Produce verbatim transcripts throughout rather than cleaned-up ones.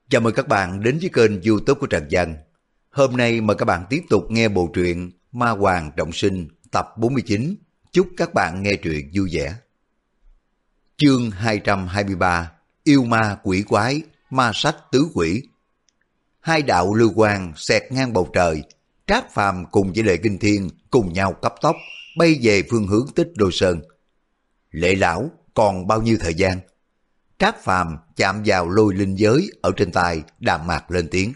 Chào mừng các bạn đến với kênh YouTube của Trần Dân. Hôm nay mời các bạn tiếp tục nghe bộ truyện Ma Hoàng Trọng Sinh tập bốn mươi chín. Chúc các bạn nghe truyện vui vẻ. Chương hai trăm hai mươi ba. Yêu ma quỷ quái, ma sách tứ quỷ. Hai đạo lưu quang xẹt ngang bầu trời. Trác Phàm cùng với Lệ Kinh Thiên cùng nhau cấp tốc bay về phương hướng Tích Đô Sơn. Lệ lão còn bao nhiêu thời gian? Trác Phàm chạm vào lôi linh giới ở trên tay, đạm mạc lên tiếng.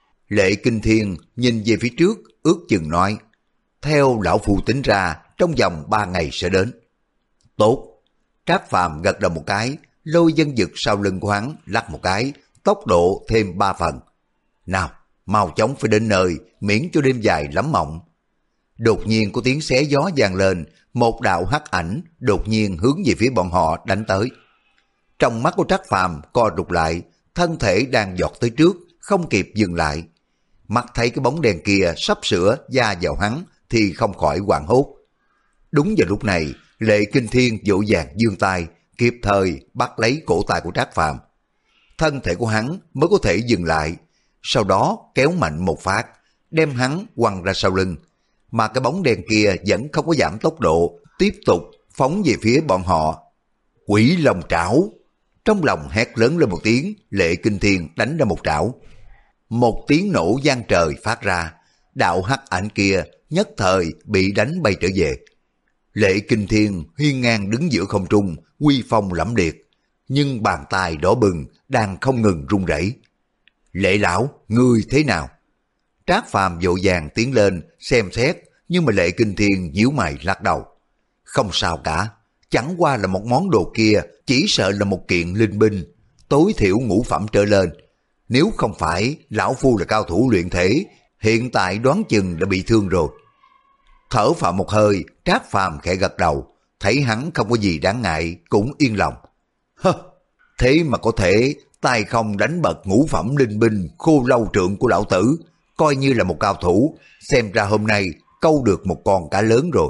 Lệ Kinh Thiên nhìn về phía trước, ước chừng nói, theo lão phu tính ra, trong vòng ba ngày sẽ đến. Tốt. Trác Phàm gật đầu một cái, lôi dân dực sau lưng của hắn lắc một cái, tốc độ thêm ba phần. Nào, mau chóng phải đến nơi, miễn cho đêm dài lắm mộng. Đột nhiên có tiếng xé gió vang lên, một đạo hắc ảnh đột nhiên hướng về phía bọn họ đánh tới. Trong mắt của Trác Phàm co rụt lại, thân thể đang giọt tới trước, không kịp dừng lại. Mắt thấy cái bóng đèn kia sắp sửa va vào hắn thì không khỏi hoảng hốt. Đúng vào lúc này, Lệ Kinh Thiên vỗ vàng giương tay, kịp thời bắt lấy cổ tay của Trác Phàm. Thân thể của hắn mới có thể dừng lại, sau đó kéo mạnh một phát, đem hắn quăng ra sau lưng. Mà cái bóng đèn kia vẫn không có giảm tốc độ, tiếp tục phóng về phía bọn họ. Quỷ Long Trảo! Trong lòng hét lớn lên một tiếng, Lệ Kinh Thiên đánh ra một trảo. Một tiếng nổ vang trời phát ra, đạo hắc ảnh kia nhất thời bị đánh bay trở về. Lệ Kinh Thiên hiên ngang đứng giữa không trung, uy phong lẫm liệt, nhưng bàn tay đỏ bừng đang không ngừng run rẩy. Lệ lão, ngươi thế nào? Trác Phàm vội vàng tiến lên xem xét, nhưng mà Lệ Kinh Thiên nhíu mày lắc đầu. Không sao cả, chẳng qua là một món đồ kia, chỉ sợ là một kiện linh binh, tối thiểu ngũ phẩm trở lên. Nếu không phải lão phu là cao thủ luyện thể, hiện tại đoán chừng đã bị thương rồi. Thở phào một hơi, Trác Phàm khẽ gật đầu, thấy hắn không có gì đáng ngại, cũng yên lòng. Hơ, thế mà có thể tay không đánh bật ngũ phẩm linh binh khô lâu trượng của lão tử, coi như là một cao thủ, xem ra hôm nay câu được một con cá lớn rồi.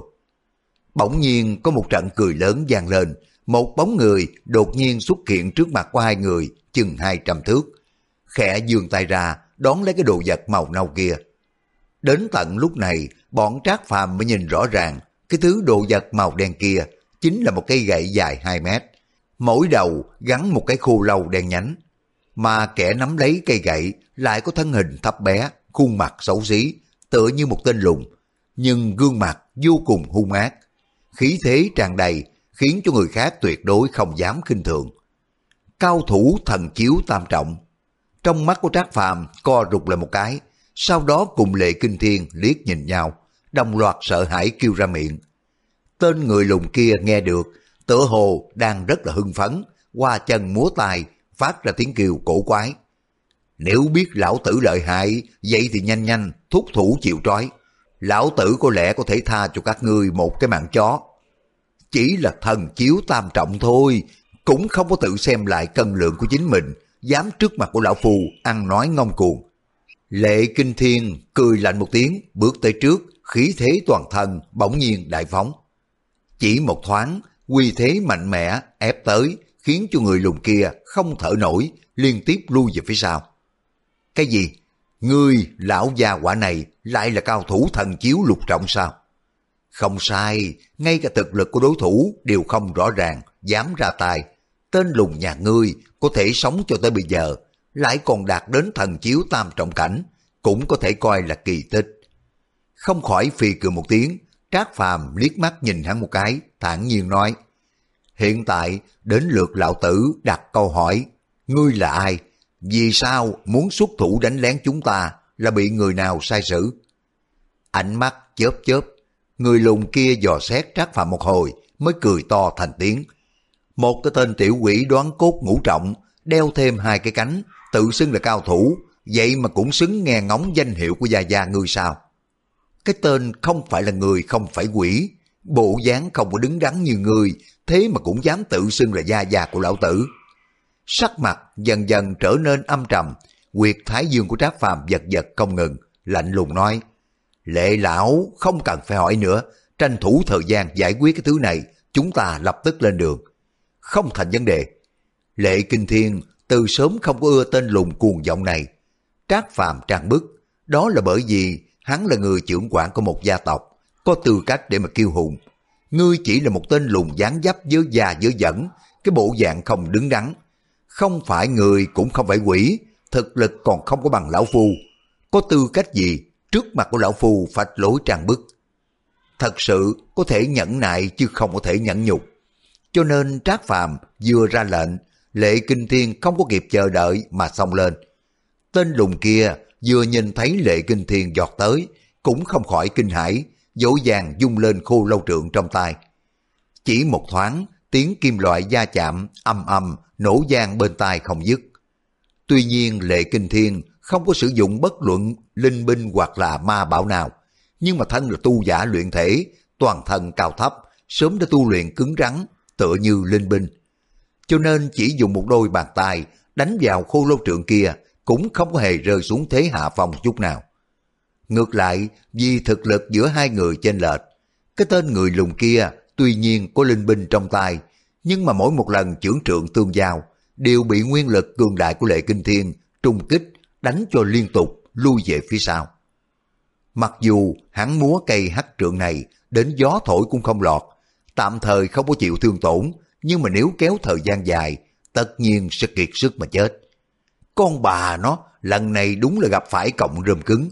Bỗng nhiên có một trận cười lớn vang lên, một bóng người đột nhiên xuất hiện trước mặt của hai người, chừng hai trăm thước. Khẽ giương tay ra, đón lấy cái đồ vật màu nâu kia. Đến tận lúc này, bọn Trác Phàm mới nhìn rõ ràng, cái thứ đồ vật màu đen kia chính là một cây gậy dài hai mét. Mỗi đầu gắn một cái khô lâu đen nhánh. Mà kẻ nắm lấy cây gậy lại có thân hình thấp bé, khuôn mặt xấu xí, tựa như một tên lùn, nhưng gương mặt vô cùng hung ác. Khí thế tràn đầy, khiến cho người khác tuyệt đối không dám khinh thường. Cao thủ thần chiếu tam trọng. Trong mắt của Trác Phàm co rụt lại một cái, sau đó cùng Lệ Kinh Thiên liếc nhìn nhau, đồng loạt sợ hãi kêu ra miệng. Tên người lùn kia nghe được, tựa hồ đang rất là hưng phấn, hoa chân múa tay, phát ra tiếng kêu cổ quái. Nếu biết lão tử lợi hại, vậy thì nhanh nhanh thúc thủ chịu trói. Lão tử có lẽ có thể tha cho các ngươi một cái mạng chó. Chỉ là thần chiếu tam trọng thôi, cũng không có tự xem lại cân lượng của chính mình, dám trước mặt của lão phù ăn nói ngông cuồng. Lệ Kinh Thiên cười lạnh một tiếng, bước tới trước, khí thế toàn thân bỗng nhiên đại phóng. Chỉ một thoáng, uy thế mạnh mẽ ép tới, khiến cho người lùn kia không thở nổi, liên tiếp lui về phía sau. Cái gì? Ngươi, lão già quả này lại là cao thủ thần chiếu lục trọng sao? Không sai, ngay cả thực lực của đối thủ đều không rõ ràng, dám ra tay. Tên lùn nhà ngươi có thể sống cho tới bây giờ, lại còn đạt đến thần chiếu tam trọng cảnh, cũng có thể coi là kỳ tích. Không khỏi phì cười một tiếng, Trác Phàm liếc mắt nhìn hắn một cái, thản nhiên nói. Hiện tại đến lượt lão tử đặt câu hỏi, ngươi là ai? Vì sao muốn xuất thủ đánh lén chúng ta, là bị người nào sai sử? Ánh mắt chớp chớp, người lùn kia dò xét Trác Phàm một hồi mới cười to thành tiếng. Một cái tên tiểu quỷ đoán cốt ngũ trọng, đeo thêm hai cái cánh, tự xưng là cao thủ, vậy mà cũng xứng nghe ngóng danh hiệu của gia gia ngươi sao? Cái tên không phải là người không phải quỷ, bộ dáng không có đứng đắn như ngươi, thế mà cũng dám tự xưng là gia gia của lão tử. Sắc mặt dần dần trở nên âm trầm, huyệt thái dương của Trác Phàm giật giật không ngừng, lạnh lùng nói. Lệ lão không cần phải hỏi nữa, tranh thủ thời gian giải quyết cái thứ này, chúng ta lập tức lên đường. Không thành vấn đề. Lệ Kinh Thiên từ sớm không có ưa tên lùn cuồng vọng này. Trác Phàm trang bức, đó là bởi vì hắn là người trưởng quản của một gia tộc, có tư cách để mà kiêu hùng. Ngươi chỉ là một tên lùn dáng dấp dớ già dớ dẫn, cái bộ dạng không đứng đắn. Không phải người cũng không phải quỷ, thực lực còn không có bằng lão phu. Có tư cách gì trước mặt của lão phu phách lối trang bức? Thật sự có thể nhẫn nại chứ không có thể nhẫn nhục. Cho nên Trác Phàm vừa ra lệnh, Lệ Kinh Thiên không có kịp chờ đợi mà xông lên. Tên lùn kia vừa nhìn thấy Lệ Kinh Thiên giọt tới, cũng không khỏi kinh hãi, dỗ dàng dung lên khô lâu trượng trong tay. Chỉ một thoáng, tiếng kim loại va chạm âm âm nổ vang bên tai không dứt. Tuy nhiên Lệ Kinh Thiên không có sử dụng bất luận linh binh hoặc là ma bảo nào, nhưng mà thân là tu giả luyện thể, toàn thân cao thấp, sớm đã tu luyện cứng rắn, tựa như linh binh. Cho nên chỉ dùng một đôi bàn tay đánh vào khô lâu trượng kia cũng không có hề rơi xuống thế hạ phong chút nào. Ngược lại, vì thực lực giữa hai người chênh lệch, cái tên người lùn kia tuy nhiên có linh binh trong tay, nhưng mà mỗi một lần chưởng trượng tương giao đều bị nguyên lực cường đại của Lệ Kinh Thiên trùng kích, đánh cho liên tục lui về phía sau. Mặc dù hắn múa cây hắc trượng này đến gió thổi cũng không lọt, tạm thời không có chịu thương tổn, nhưng mà nếu kéo thời gian dài, tất nhiên sẽ kiệt sức mà chết. Con bà nó, lần này đúng là gặp phải cọng rơm cứng.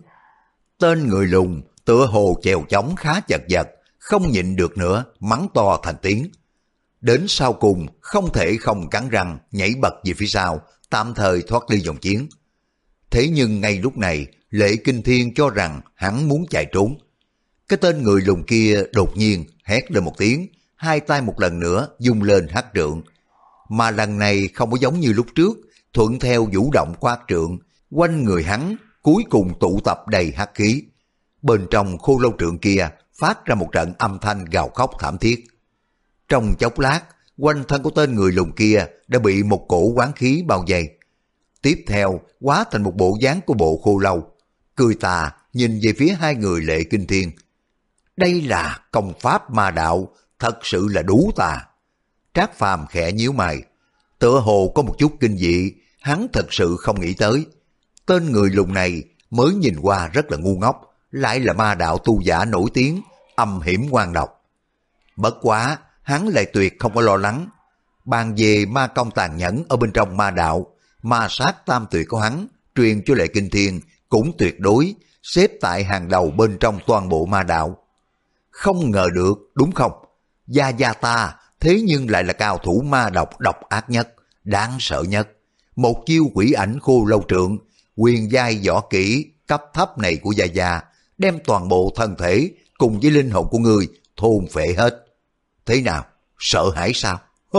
Tên người lùn tựa hồ chèo chóng khá chật vật, không nhịn được nữa, mắng to thành tiếng. Đến sau cùng, không thể không cắn răng, nhảy bật về phía sau, tạm thời thoát ly dòng chiến. Thế nhưng ngay lúc này, Lệ Kinh Thiên cho rằng hắn muốn chạy trốn. Cái tên người lùn kia đột nhiên hét lên một tiếng, hai tay một lần nữa dung lên hắc trượng. Mà lần này không có giống như lúc trước, thuận theo vũ động của hắc trượng, quanh người hắn cuối cùng tụ tập đầy hắc khí. Bên trong khô lâu trượng kia phát ra một trận âm thanh gào khóc thảm thiết. Trong chốc lát, quanh thân của tên người lùn kia đã bị một cổ oán khí bao vây. Tiếp theo hóa thành một bộ dáng của bộ khô lâu, cười tà nhìn về phía hai người Lệ Kinh Thiên. Đây là công pháp ma đạo, thật sự là đủ tà. Trác Phàm khẽ nhíu mày, tựa hồ có một chút kinh dị, hắn thật sự không nghĩ tới. Tên người lùn này mới nhìn qua rất là ngu ngốc, lại là ma đạo tu giả nổi tiếng, âm hiểm ngoan độc. Bất quá, hắn lại tuyệt không có lo lắng. Bàn về ma công tàn nhẫn ở bên trong ma đạo, ma sát tam tuyệt của hắn truyền cho Lệ Kinh Thiên cũng tuyệt đối xếp tại hàng đầu bên trong toàn bộ ma đạo. Không ngờ được, đúng không? Gia Gia ta thế nhưng lại là cao thủ ma độc độc ác nhất, đáng sợ nhất. Một chiêu quỷ ảnh khô lâu trượng, quyền giai võ kỹ cấp thấp này của Gia Gia, đem toàn bộ thân thể cùng với linh hồn của người thôn phệ hết. Thế nào? Sợ hãi sao? Hô!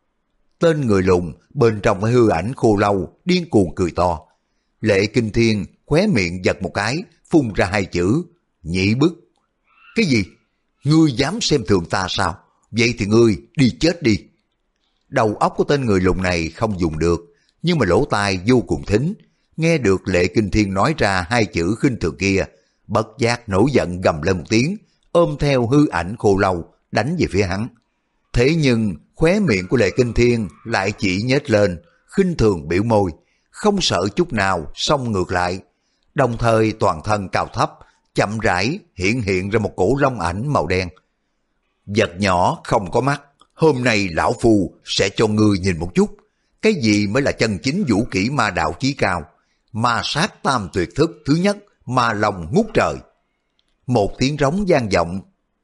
Tên người lùn bên trong cái hư ảnh khô lâu điên cuồng cười to. Lệ Kinh Thiên khóe miệng giật một cái, phun ra hai chữ nhị bức. Cái gì? Ngươi dám xem thường ta sao? Vậy thì ngươi đi chết đi. Đầu óc của tên người lùn này không dùng được, nhưng mà lỗ tai vô cùng thính, nghe được Lệ Kinh Thiên nói ra hai chữ khinh thường kia, bất giác nổi giận gầm lên một tiếng, ôm theo hư ảnh khô lâu đánh về phía hắn. Thế nhưng khóe miệng của Lệ Kinh Thiên lại chỉ nhếch lên, khinh thường biểu môi, không sợ chút nào xông ngược lại. Đồng thời toàn thân cao thấp, chậm rãi hiện hiện ra một cổ long ảnh màu đen. Vật nhỏ không có mắt, hôm nay lão phu sẽ cho ngươi nhìn một chút, cái gì mới là chân chính vũ kỹ ma đạo chí cao, ma sát tam tuyệt thức thứ nhất, ma long ngút trời. Một tiếng rống vang vọng,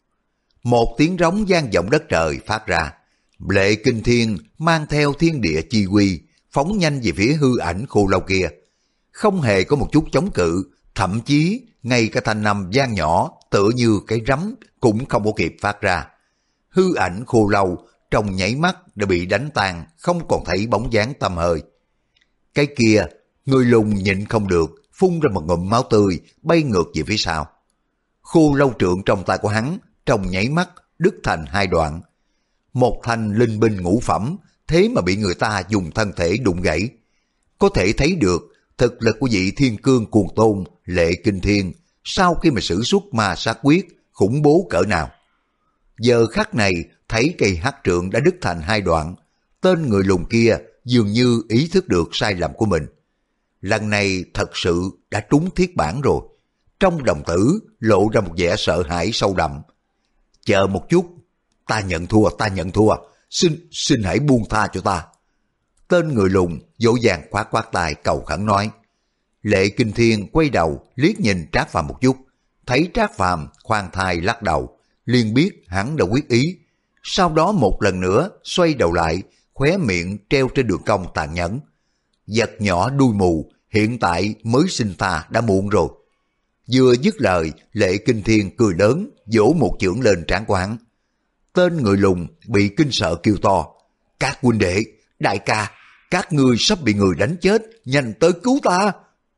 một tiếng rống vang vọng đất trời phát ra. Lệ Kinh Thiên mang theo thiên địa chi uy phóng nhanh về phía hư ảnh khô lâu kia, không hề có một chút chống cự, thậm chí ngay cả thanh âm vang nhỏ tựa như cái rắm cũng không có kịp phát ra. Hư ảnh khô lâu trong nháy mắt đã bị đánh tan, không còn thấy bóng dáng tăm hơi. Cái kia, người lùn nhịn không được, phun ra một ngụm máu tươi, bay ngược về phía sau. Khô lâu trượng trong tay của hắn trong nháy mắt đứt thành hai đoạn. Một thanh linh binh ngũ phẩm, thế mà bị người ta dùng thân thể đụng gãy. Có thể thấy được thực lực của vị thiên cương cuồng tôn Lệ Kinh Thiên sau khi mà sử xuất ma sát quyết khủng bố cỡ nào. Giờ khắc này thấy cây hắc trượng đã đứt thành hai đoạn, tên người lùn kia dường như ý thức được sai lầm của mình. Lần này thật sự đã trúng thiết bản rồi. Trong đồng tử lộ ra một vẻ sợ hãi sâu đậm. Chờ một chút, ta nhận thua, ta nhận thua, xin, xin hãy buông tha cho ta. Tên người lùn dỗ dàng khoát khoát tay cầu khẩn nói. Lệ Kinh Thiên quay đầu liếc nhìn Trác Phàm một chút, thấy Trác Phàm khoan thai lắc đầu, liền biết hắn đã quyết ý. Sau đó một lần nữa xoay đầu lại, khóe miệng treo trên đường cong tàn nhẫn. Vật nhỏ đuôi mù, hiện tại mới xin tha đã muộn rồi. Vừa dứt lời, Lệ Kinh Thiên cười lớn, vỗ một chưởng lên trán của hắn. Tên người lùn bị kinh sợ kêu to. Các huynh đệ, đại ca, các ngươi sắp bị người đánh chết, nhanh tới cứu ta.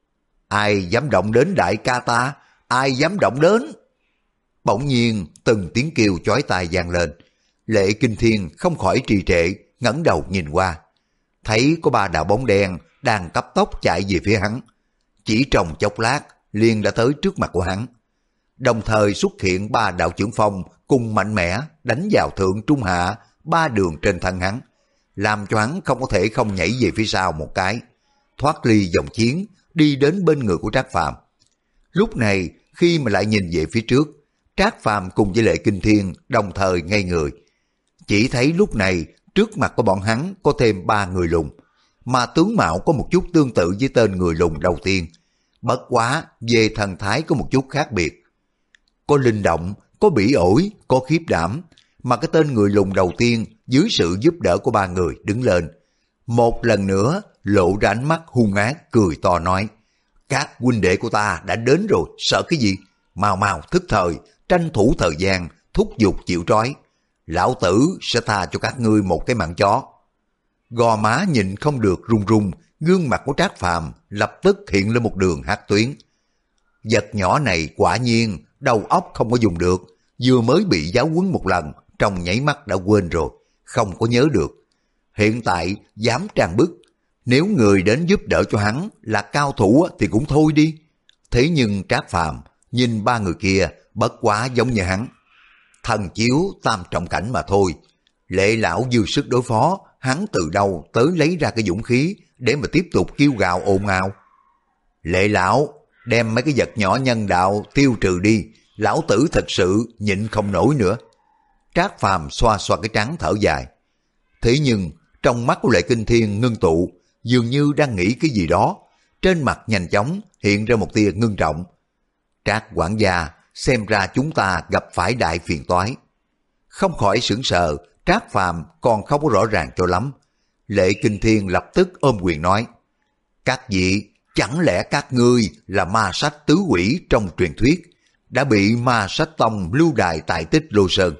Ai dám động đến đại ca ta? Ai dám động đến? Bỗng nhiên từng tiếng kêu chói tai vang lên. Lệ Kinh Thiên không khỏi trì trệ, ngẩng đầu nhìn qua. Thấy có ba đạo bóng đen đang cấp tốc chạy về phía hắn. Chỉ trong chốc lát, liền đã tới trước mặt của hắn. Đồng thời xuất hiện ba đạo chưởng phong cùng mạnh mẽ đánh vào thượng trung hạ ba đường trên thân hắn, làm cho hắn không có thể không nhảy về phía sau một cái, thoát ly dòng chiến, đi đến bên người của Trác Phàm. Lúc này khi mà lại nhìn về phía trước, Trác Phàm cùng với Lệ Kinh Thiên đồng thời ngây người. Chỉ thấy lúc này trước mặt của bọn hắn có thêm ba người lùn, mà tướng mạo có một chút tương tự với tên người lùn đầu tiên, bất quá về thần thái có một chút khác biệt. Có linh động, có bỉ ổi, có khiếp đảm, mà cái tên người lùn đầu tiên dưới sự giúp đỡ của ba người đứng lên. Một lần nữa lộ ra ánh mắt hung ác cười to nói. Các huynh đệ của ta đã đến rồi, sợ cái gì? Mau mau thức thời, tranh thủ thời gian, thúc giục chịu trói. Lão tử sẽ tha cho các ngươi một cái mạng chó. Gò má nhìn không được run run, gương mặt của Trác Phàm lập tức hiện lên một đường hắc tuyến. Vật nhỏ này quả nhiên đầu óc không có dùng được, vừa mới bị giáo huấn một lần, trong nháy mắt đã quên rồi, không có nhớ được. Hiện tại dám trang bức, nếu người đến giúp đỡ cho hắn là cao thủ thì cũng thôi đi. Thế nhưng Trác Phàm nhìn ba người kia bất quá giống như hắn. Thần chiếu tam trọng cảnh mà thôi. Lệ lão dư sức đối phó, hắn từ đâu tới lấy ra cái dũng khí để mà tiếp tục kêu gào ồn ào. Lệ lão, đem mấy cái vật nhỏ nhân đạo tiêu trừ đi, lão tử thật sự nhịn không nổi nữa. Trác Phàm xoa xoa cái trán thở dài. Thế nhưng trong mắt của Lệ Kinh Thiên ngưng tụ, dường như đang nghĩ cái gì đó, trên mặt nhanh chóng hiện ra một tia ngưng trọng. Trác quản gia, xem ra chúng ta gặp phải đại phiền toái. Không khỏi sửng sờ, Trác Phàm còn không có rõ ràng cho lắm. Lệ Kinh Thiên lập tức ôm quyền nói. Các vị, chẳng lẽ các ngươi là ma sách tứ quỷ trong truyền thuyết, đã bị ma sách tông lưu đày tại Tích Lô Sơn?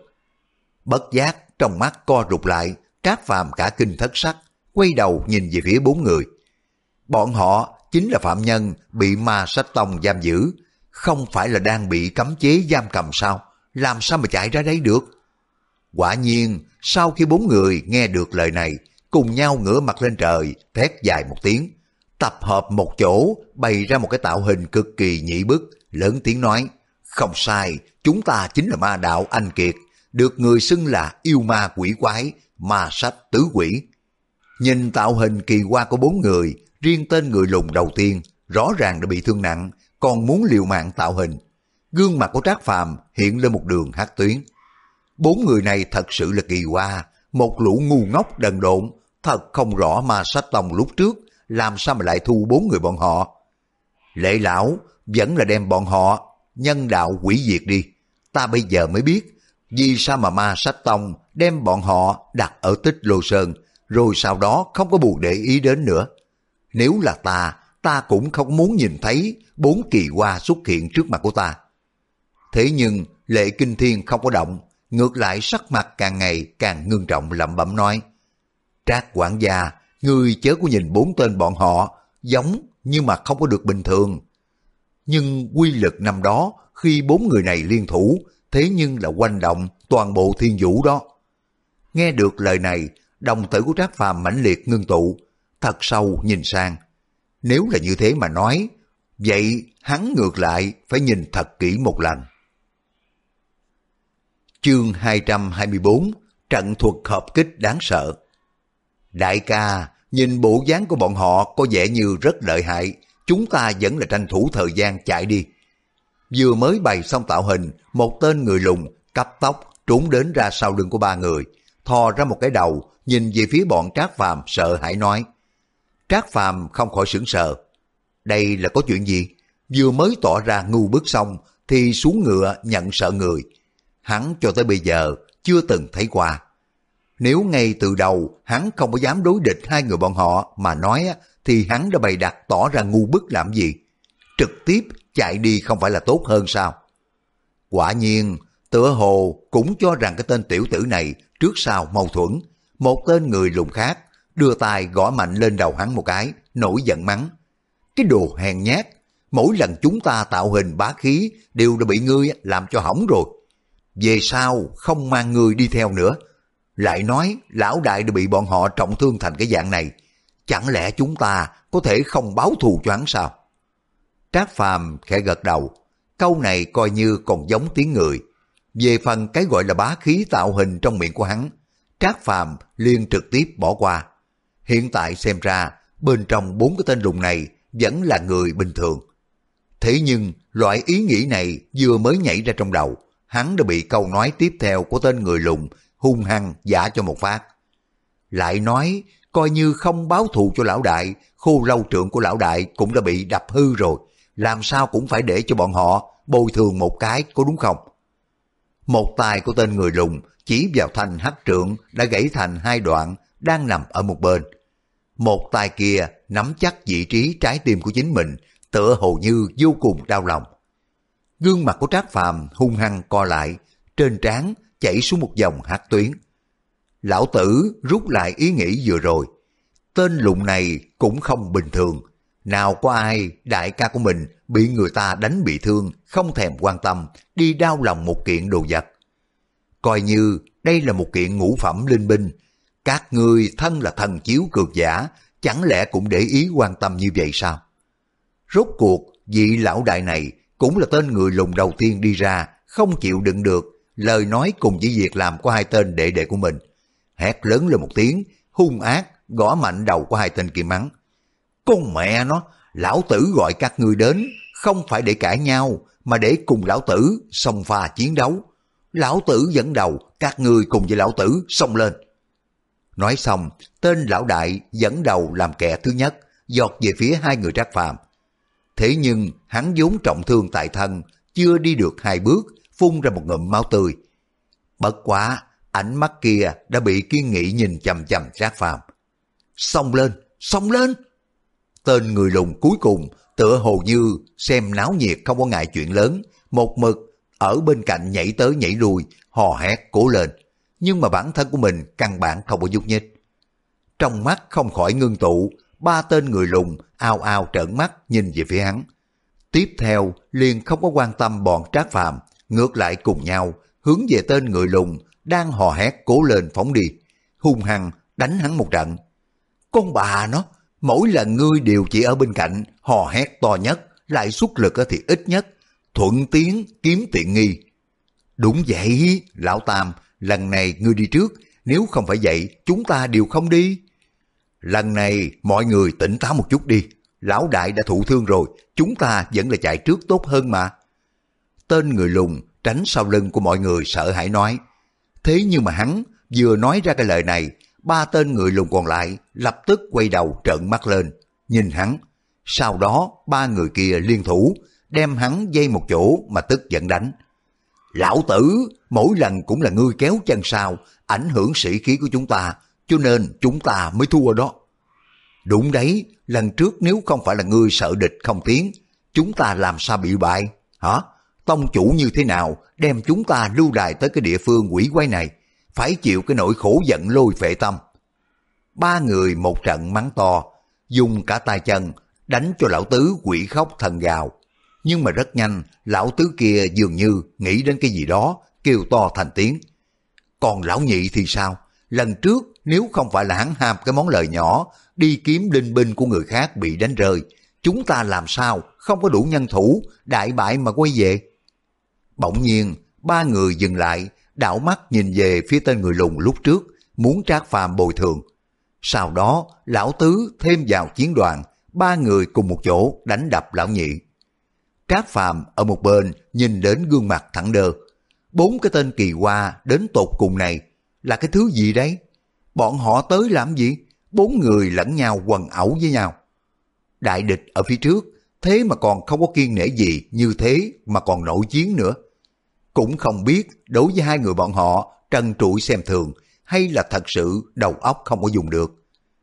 Bất giác trong mắt co rụt lại, Trác Phàm cả kinh thất sắc, quay đầu nhìn về phía bốn người. Bọn họ chính là phạm nhân bị ma sách tông giam giữ, không phải là đang bị cấm chế giam cầm sao? Làm sao mà chạy ra đấy được? Quả nhiên, sau khi bốn người nghe được lời này, cùng nhau ngửa mặt lên trời, thét dài một tiếng, tập hợp một chỗ, bày ra một cái tạo hình cực kỳ nhị bức, lớn tiếng nói, không sai, chúng ta chính là ma đạo anh kiệt, được người xưng là yêu ma quỷ quái, ma sách tứ quỷ. Nhìn tạo hình kỳ hoa của bốn người, riêng tên người lùn đầu tiên, rõ ràng đã bị thương nặng, còn muốn liều mạng tạo hình. Gương mặt của Trác Phàm hiện lên một đường hắc tuyến. Bốn người này thật sự là kỳ hoa, một lũ ngu ngốc đần độn, thật không rõ ma sách tông lúc trước làm sao mà lại thu bốn người bọn họ. Lệ lão vẫn là đem bọn họ nhân đạo quỷ diệt đi. Ta bây giờ mới biết vì sao mà ma sách tông đem bọn họ đặt ở Tích Lô Sơn, rồi sau đó không có buồn để ý đến nữa. Nếu là ta, ta cũng không muốn nhìn thấy bốn kỳ hoa xuất hiện trước mặt của ta. Thế nhưng Lệ Kinh Thiên không có động, ngược lại sắc mặt càng ngày càng ngưng trọng lẩm bẩm nói. Trác quản gia, ngươi chớ có nhìn bốn tên bọn họ giống nhưng mà không có được bình thường. Nhưng quy lực năm đó khi bốn người này liên thủ, thế nhưng là quanh động toàn bộ thiên vũ đó. Nghe được lời này, đồng tử của Trác Phàm mãnh liệt ngưng tụ, thật sâu nhìn sang. Nếu là như thế mà nói, vậy hắn ngược lại phải nhìn thật kỹ một lần. Chương hai trăm hai mươi bốn, trận thuật hợp kích đáng sợ. Đại ca, nhìn bộ dáng của bọn họ có vẻ như rất lợi hại, chúng ta vẫn là tranh thủ thời gian chạy đi. Vừa mới bày xong tạo hình, một tên người lùn cấp tốc trốn đến ra sau lưng của ba người, thò ra một cái đầu, nhìn về phía bọn Trác Phàm sợ hãi nói. Trác Phàm không khỏi sững sờ. Đây là có chuyện gì? Vừa mới tỏ ra ngu bức xong thì xuống ngựa nhận sợ người. Hắn cho tới bây giờ chưa từng thấy qua. Nếu ngay từ đầu hắn không có dám đối địch hai người bọn họ mà nói thì hắn đã bày đặt tỏ ra ngu bức làm gì? Trực tiếp chạy đi không phải là tốt hơn sao? Quả nhiên, tựa hồ cũng cho rằng cái tên tiểu tử này trước sau mâu thuẫn. Một tên người lùn khác đưa tay gõ mạnh lên đầu hắn một cái, nổi giận mắng. Cái đồ hèn nhát, mỗi lần chúng ta tạo hình bá khí đều đã bị ngươi làm cho hỏng rồi. Về sau không mang ngươi đi theo nữa. Lại nói lão đại đã bị bọn họ trọng thương thành cái dạng này. Chẳng lẽ chúng ta có thể không báo thù cho hắn sao? Trác Phàm khẽ gật đầu. Câu này coi như còn giống tiếng người. Về phần cái gọi là bá khí tạo hình trong miệng của hắn, Trác Phàm liền trực tiếp bỏ qua. Hiện tại xem ra bên trong bốn cái tên lùn này vẫn là người bình thường. Thế nhưng loại ý nghĩ này vừa mới nhảy ra trong đầu, hắn đã bị câu nói tiếp theo của tên người lùn hung hăng giả cho một phát. Lại nói coi như không báo thù cho lão đại, khô lâu trượng của lão đại cũng đã bị đập hư rồi, làm sao cũng phải để cho bọn họ bồi thường một cái, có đúng không? Một tay của tên người lùn chỉ vào thanh hắc trượng đã gãy thành hai đoạn đang nằm ở một bên. Một tay kia nắm chắc vị trí trái tim của chính mình, tựa hồ như vô cùng đau lòng. Gương mặt của Trác Phàm hung hăng co lại, trên trán chảy xuống một dòng hắc tuyến. Lão tử rút lại ý nghĩ vừa rồi. Tên lùn này cũng không bình thường. Nào có ai đại ca của mình bị người ta đánh bị thương, không thèm quan tâm, đi đau lòng một kiện đồ vật. Coi như đây là một kiện ngũ phẩm linh binh. Các ngươi thân là thần chiếu cường giả, chẳng lẽ cũng để ý quan tâm như vậy sao? Rốt cuộc, vị lão đại này cũng là tên người lùn đầu tiên đi ra, không chịu đựng được lời nói cùng với việc làm của hai tên đệ đệ của mình. Hét lớn lên một tiếng, hung ác, gõ mạnh đầu của hai tên kia mắng. Con mẹ nó, lão tử gọi các ngươi đến, không phải để cãi nhau, mà để cùng lão tử xông pha chiến đấu. Lão tử dẫn đầu, các ngươi cùng với lão tử xông lên. Nói xong, tên lão đại dẫn đầu làm kẻ thứ nhất, giọt về phía hai người Trác Phàm. Thế nhưng hắn vốn trọng thương tại thân, chưa đi được hai bước, phun ra một ngụm máu tươi. Bất quá, ánh mắt kia đã bị kiên nghị nhìn chằm chằm Trác Phàm. Xông lên, xông lên! Tên người lùn cuối cùng tựa hồ như xem náo nhiệt không có ngại chuyện lớn, một mực ở bên cạnh nhảy tới nhảy lui, hò hét cố lên. Nhưng mà bản thân của mình căn bản không có nhúc nhích. Trong mắt không khỏi ngưng tụ, ba tên người lùn ao ao trợn mắt nhìn về phía hắn. Tiếp theo liền không có quan tâm bọn Trác Phàm, ngược lại cùng nhau hướng về tên người lùn đang hò hét cố lên phóng đi, hung hăng đánh hắn một trận. Con bà nó, mỗi lần ngươi đều chỉ ở bên cạnh hò hét to nhất, lại xuất lực thì ít nhất, thuận tiến kiếm tiện nghi. Đúng vậy, lão Tam, lần này ngươi đi trước, nếu không phải vậy chúng ta đều không đi. Lần này mọi người tỉnh táo một chút đi, lão đại đã thụ thương rồi, chúng ta vẫn là chạy trước tốt hơn mà. Tên người lùn tránh sau lưng của mọi người sợ hãi nói. Thế nhưng mà hắn vừa nói ra cái lời này, ba tên người lùn còn lại lập tức quay đầu trợn mắt lên, nhìn hắn. Sau đó ba người kia liên thủ, đem hắn dây một chỗ mà tức giận đánh. Lão tử, mỗi lần cũng là ngươi kéo chân sau, ảnh hưởng sĩ khí của chúng ta, cho nên chúng ta mới thua đó. Đúng đấy, lần trước nếu không phải là ngươi sợ địch không tiến, chúng ta làm sao bị bại, hả? Tông chủ như thế nào đem chúng ta lưu đày tới cái địa phương quỷ quái này, phải chịu cái nỗi khổ giận lôi phệ tâm. Ba người một trận mắng to, dùng cả tay chân đánh cho lão tứ quỷ khóc thần gào. Nhưng mà rất nhanh, lão tứ kia dường như nghĩ đến cái gì đó, kêu to thành tiếng. Còn lão nhị thì sao? Lần trước nếu không phải là hắn ham cái món lời nhỏ, đi kiếm linh binh của người khác bị đánh rơi, chúng ta làm sao không có đủ nhân thủ, đại bại mà quay về. Bỗng nhiên, ba người dừng lại, đảo mắt nhìn về phía tên người lùn lúc trước, muốn Trác Phàm bồi thường. Sau đó, lão tứ thêm vào chiến đoàn, ba người cùng một chỗ đánh đập lão nhị. Trác Phàm ở một bên nhìn đến gương mặt thẳng đơ. Bốn cái tên kỳ hoa đến tột cùng này là cái thứ gì đấy? Bọn họ tới làm gì? Bốn người lẫn nhau quần ẩu với nhau. Đại địch ở phía trước, thế mà còn không có kiêng nể gì như thế mà còn nội chiến nữa. Cũng không biết đối với hai người bọn họ trần trụi xem thường hay là thật sự đầu óc không có dùng được.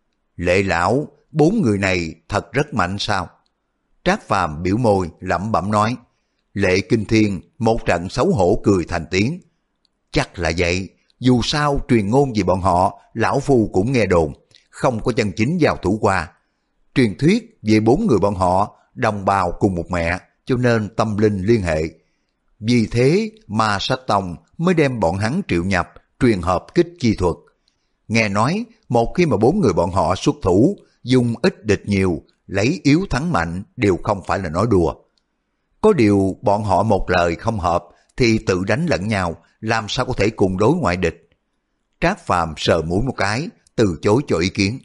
Lệ lão, bốn người này thật rất mạnh sao? Trác Phàm biểu môi lẩm bẩm nói. Lệ Kinh Thiên một trận xấu hổ cười thành tiếng. Chắc là vậy, dù sao truyền ngôn về bọn họ, lão phu cũng nghe đồn, không có chân chính giao thủ qua. Truyền thuyết về bốn người bọn họ, đồng bào cùng một mẹ, cho nên tâm linh liên hệ. Vì thế mà Sách Tông mới đem bọn hắn triệu nhập, truyền hợp kích chi thuật. Nghe nói, một khi mà bốn người bọn họ xuất thủ, dùng ít địch nhiều, lấy yếu thắng mạnh đều không phải là nói đùa. Có điều bọn họ một lời không hợp thì tự đánh lẫn nhau, làm sao có thể cùng đối ngoại địch. Trác Phàm sờ mũi một cái, từ chối cho ý kiến.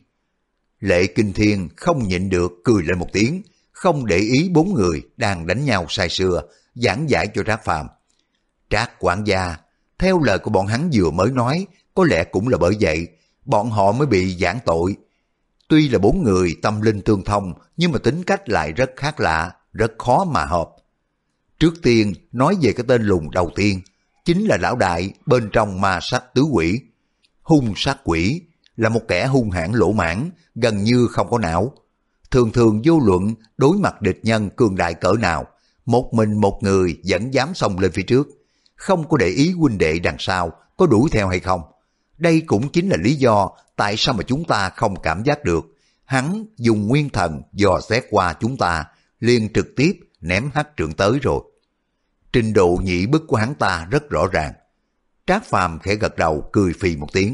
Lệ Kinh Thiên không nhịn được cười lên một tiếng, không để ý bốn người đang đánh nhau say sưa, giảng giải cho Trác Phàm. Trác quản gia, theo lời của bọn hắn vừa mới nói, có lẽ cũng là bởi vậy, bọn họ mới bị giảng tội. Tuy là bốn người tâm linh tương thông, nhưng mà tính cách lại rất khác lạ, rất khó mà hợp. Trước tiên, nói về cái tên lùn đầu tiên, chính là lão đại bên trong ma sát tứ quỷ. Hung sát quỷ là một kẻ hung hãn lỗ mãn, gần như không có não. Thường thường vô luận đối mặt địch nhân cường đại cỡ nào, một mình một người vẫn dám xông lên phía trước, không có để ý huynh đệ đằng sau có đuổi theo hay không. Đây cũng chính là lý do tại sao mà chúng ta không cảm giác được. Hắn dùng nguyên thần dò xét qua chúng ta, liền trực tiếp ném hắc trượng tới rồi. Trình độ nhị bức của hắn ta rất rõ ràng. Trác Phàm khẽ gật đầu cười phì một tiếng.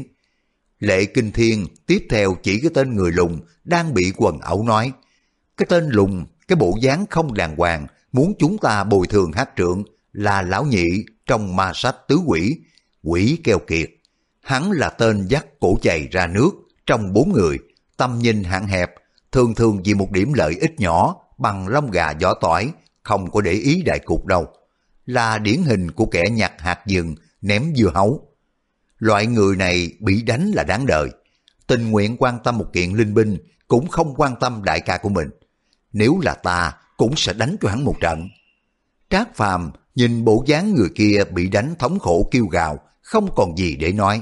Lệ Kinh Thiên tiếp theo chỉ cái tên người lùn đang bị quần ẩu nói. Cái tên lùn, cái bộ dáng không đàng hoàng, muốn chúng ta bồi thường hắc trượng là lão nhị trong ma sách tứ quỷ, quỷ keo kiệt. Hắn là tên dắt cổ chày ra nước trong bốn người, tầm nhìn hạn hẹp, thường thường vì một điểm lợi ích nhỏ bằng lông gà vỏ tỏi, không có để ý đại cục đâu. Là điển hình của kẻ nhặt hạt vừng ném dưa hấu. Loại người này bị đánh là đáng đời, tình nguyện quan tâm một kiện linh binh cũng không quan tâm đại ca của mình. Nếu là ta cũng sẽ đánh cho hắn một trận. Trác Phàm nhìn bộ dáng người kia bị đánh thống khổ kêu gào, không còn gì để nói.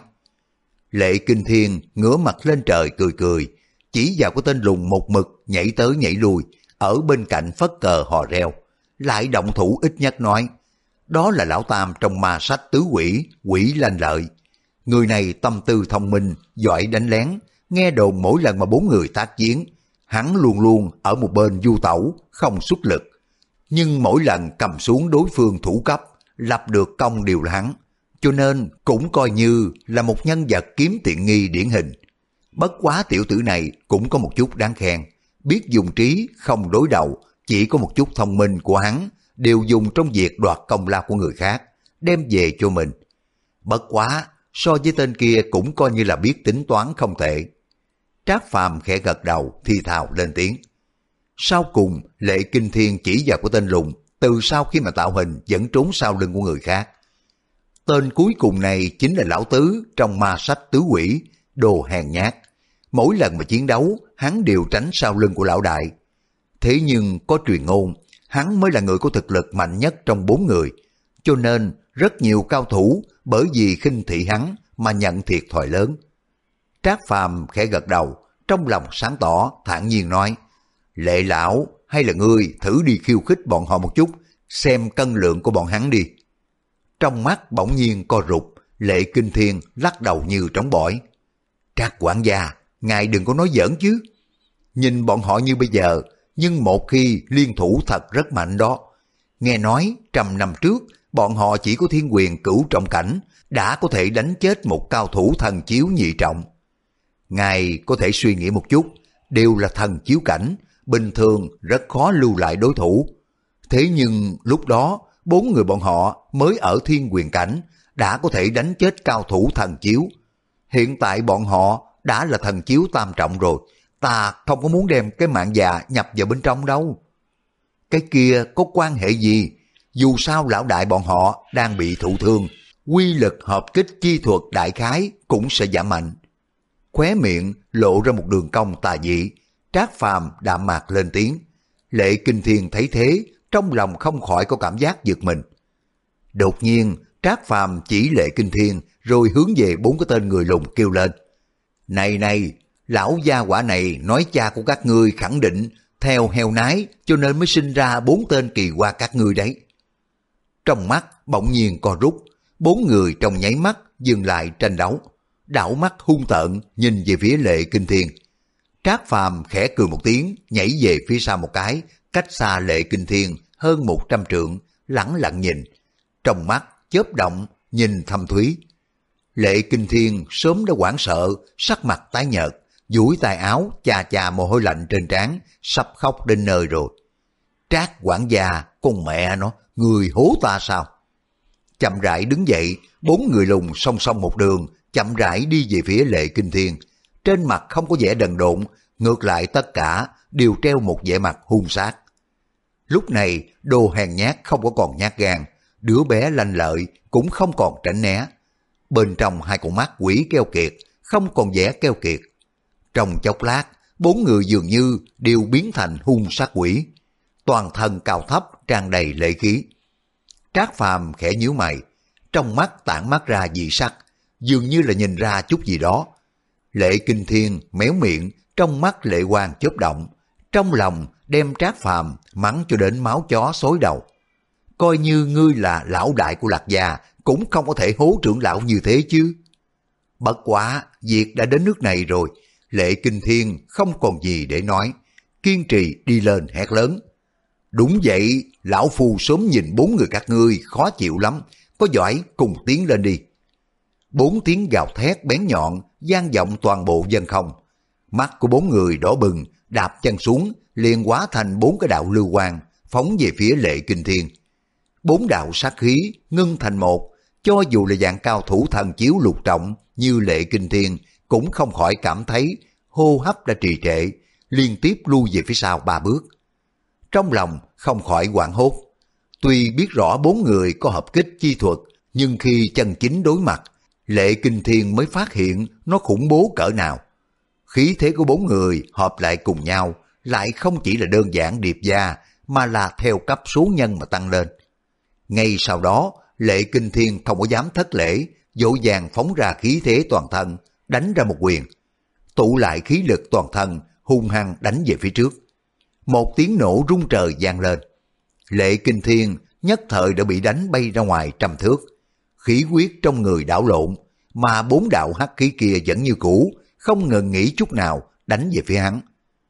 Lệ Kinh Thiên ngửa mặt lên trời cười cười, chỉ vào cái tên lùn một mực nhảy tới nhảy lui, ở bên cạnh phất cờ hò reo, lại động thủ ít nhất nói. Đó là lão tam trong ma sách tứ quỷ, quỷ lanh lợi. Người này tâm tư thông minh, giỏi đánh lén, nghe đồn mỗi lần mà bốn người tác chiến, hắn luôn luôn ở một bên du tẩu, không xuất lực. Nhưng mỗi lần cầm xuống đối phương thủ cấp, lập được công đều là hắn, cho nên cũng coi như là một nhân vật kiếm tiện nghi điển hình. Bất quá tiểu tử này cũng có một chút đáng khen, biết dùng trí không đối đầu, chỉ có một chút thông minh của hắn đều dùng trong việc đoạt công lao của người khác, đem về cho mình. Bất quá, so với tên kia cũng coi như là biết tính toán không tệ. Trác Phàm khẽ gật đầu, thì thào lên tiếng. Sau cùng, Lệ Kinh Thiên chỉ vào của tên lùn, từ sau khi mà tạo hình vẫn trốn sau lưng của người khác. Tên cuối cùng này chính là lão tứ trong ma sách tứ quỷ, đồ hèn nhát. Mỗi lần mà chiến đấu, hắn đều tránh sau lưng của lão đại. Thế nhưng có truyền ngôn, hắn mới là người có thực lực mạnh nhất trong bốn người, cho nên rất nhiều cao thủ bởi vì khinh thị hắn mà nhận thiệt thòi lớn. Trác Phàm khẽ gật đầu, trong lòng sáng tỏ, thản nhiên nói, Lệ lão, hay là ngươi thử đi khiêu khích bọn họ một chút, xem cân lượng của bọn hắn đi. Trong mắt bỗng nhiên co rụt, Lệ Kinh Thiên lắc đầu như trống bỏi. Trác quản gia, ngài đừng có nói giỡn chứ. Nhìn bọn họ như bây giờ, nhưng một khi liên thủ thật rất mạnh đó. Nghe nói trăm năm trước, bọn họ chỉ có thiên quyền cửu trọng cảnh, đã có thể đánh chết một cao thủ thần chiếu nhị trọng. Ngài có thể suy nghĩ một chút, đều là thần chiếu cảnh, bình thường rất khó lưu lại đối thủ. Thế nhưng lúc đó, bốn người bọn họ mới ở thiên quyền cảnh, đã có thể đánh chết cao thủ thần chiếu. Hiện tại bọn họ đã là thần chiếu tam trọng rồi, ta không có muốn đem cái mạng già nhập vào bên trong đâu. Cái kia có quan hệ gì? Dù sao lão đại bọn họ đang bị thụ thương, quy lực hợp kích chi thuật đại khái cũng sẽ giảm mạnh. Khóe miệng lộ ra một đường cong tà dị, Trác Phàm đạm mạc lên tiếng. Lệ Kinh Thiên thấy thế, trong lòng không khỏi có cảm giác giật mình. Đột nhiên, Trác Phàm chỉ Lệ Kinh Thiên rồi hướng về bốn cái tên người lùn kêu lên. Này này, lão gia quả này nói cha của các ngươi khẳng định theo heo nái cho nên mới sinh ra bốn tên kỳ hoa các ngươi đấy. Trong mắt bỗng nhiên co rút, bốn người trong nháy mắt dừng lại tranh đấu, đảo mắt hung tợn nhìn về phía Lệ Kinh Thiên. Trác Phàm khẽ cười một tiếng, nhảy về phía sau một cái, cách xa Lệ Kinh Thiên hơn một trăm trượng, lẳng lặng nhìn, trong mắt chớp động nhìn thâm thúy. Lệ Kinh Thiên sớm đã hoảng sợ, sắc mặt tái nhợt, duỗi tay áo chà chà mồ hôi lạnh trên trán, sắp khóc đến nơi rồi. Trác quản gia, con mẹ nó, người hố ta sao? Chậm rãi đứng dậy, bốn người lùn song song một đường, chậm rãi đi về phía Lệ Kinh Thiên. Trên mặt không có vẻ đần độn, ngược lại tất cả đều treo một vẻ mặt hung sát. Lúc này đồ hèn nhát không có còn nhát gan, đứa bé lanh lợi cũng không còn tránh né. Bên trong hai con mắt quỷ keo kiệt, không còn vẻ keo kiệt. Trong chốc lát, bốn người dường như đều biến thành hung sát quỷ. Toàn thân cao thấp tràn đầy lệ khí. Trác Phàm khẽ nhíu mày, trong mắt tản mắt ra dị sắc, dường như là nhìn ra chút gì đó. Lệ Kinh Thiên méo miệng, trong mắt lệ quang chớp động, trong lòng đem Trác Phàm mắng cho đến máu chó xối đầu. Coi như ngươi là lão đại của Lạc gia, cũng không có thể hố trưởng lão như thế chứ. Bất quá, việc đã đến nước này rồi, Lệ Kinh Thiên không còn gì để nói, kiên trì đi lên hét lớn. Đúng vậy, lão phu sớm nhìn bốn người các ngươi khó chịu lắm, có giỏi cùng tiến lên đi. Bốn tiếng gào thét bén nhọn, vang vọng toàn bộ dân không. Mắt của bốn người đỏ bừng, đạp chân xuống, liền hóa thành bốn cái đạo lưu quang, phóng về phía Lệ Kinh Thiên. Bốn đạo sát khí ngưng thành một, cho dù là dạng cao thủ thần chiếu lục trọng như Lệ Kinh Thiên cũng không khỏi cảm thấy hô hấp đã trì trệ, liên tiếp lui về phía sau ba bước. Trong lòng không khỏi hoảng hốt. Tuy biết rõ bốn người có hợp kích chi thuật, nhưng khi chân chính đối mặt, Lệ Kinh Thiên mới phát hiện nó khủng bố cỡ nào. Khí thế của bốn người hợp lại cùng nhau lại không chỉ là đơn giản điệp gia, mà là theo cấp số nhân mà tăng lên. Ngay sau đó, Lệ Kinh Thiên không có dám thất lễ, dỗ dàng phóng ra khí thế toàn thân, đánh ra một quyền. Tụ lại khí lực toàn thân, hung hăng đánh về phía trước. Một tiếng nổ rung trời vang lên. Lệ Kinh Thiên nhất thời đã bị đánh bay ra ngoài trăm thước. Khí huyết trong người đảo lộn, mà bốn đạo hắc khí kia vẫn như cũ, không ngừng nghỉ chút nào đánh về phía hắn.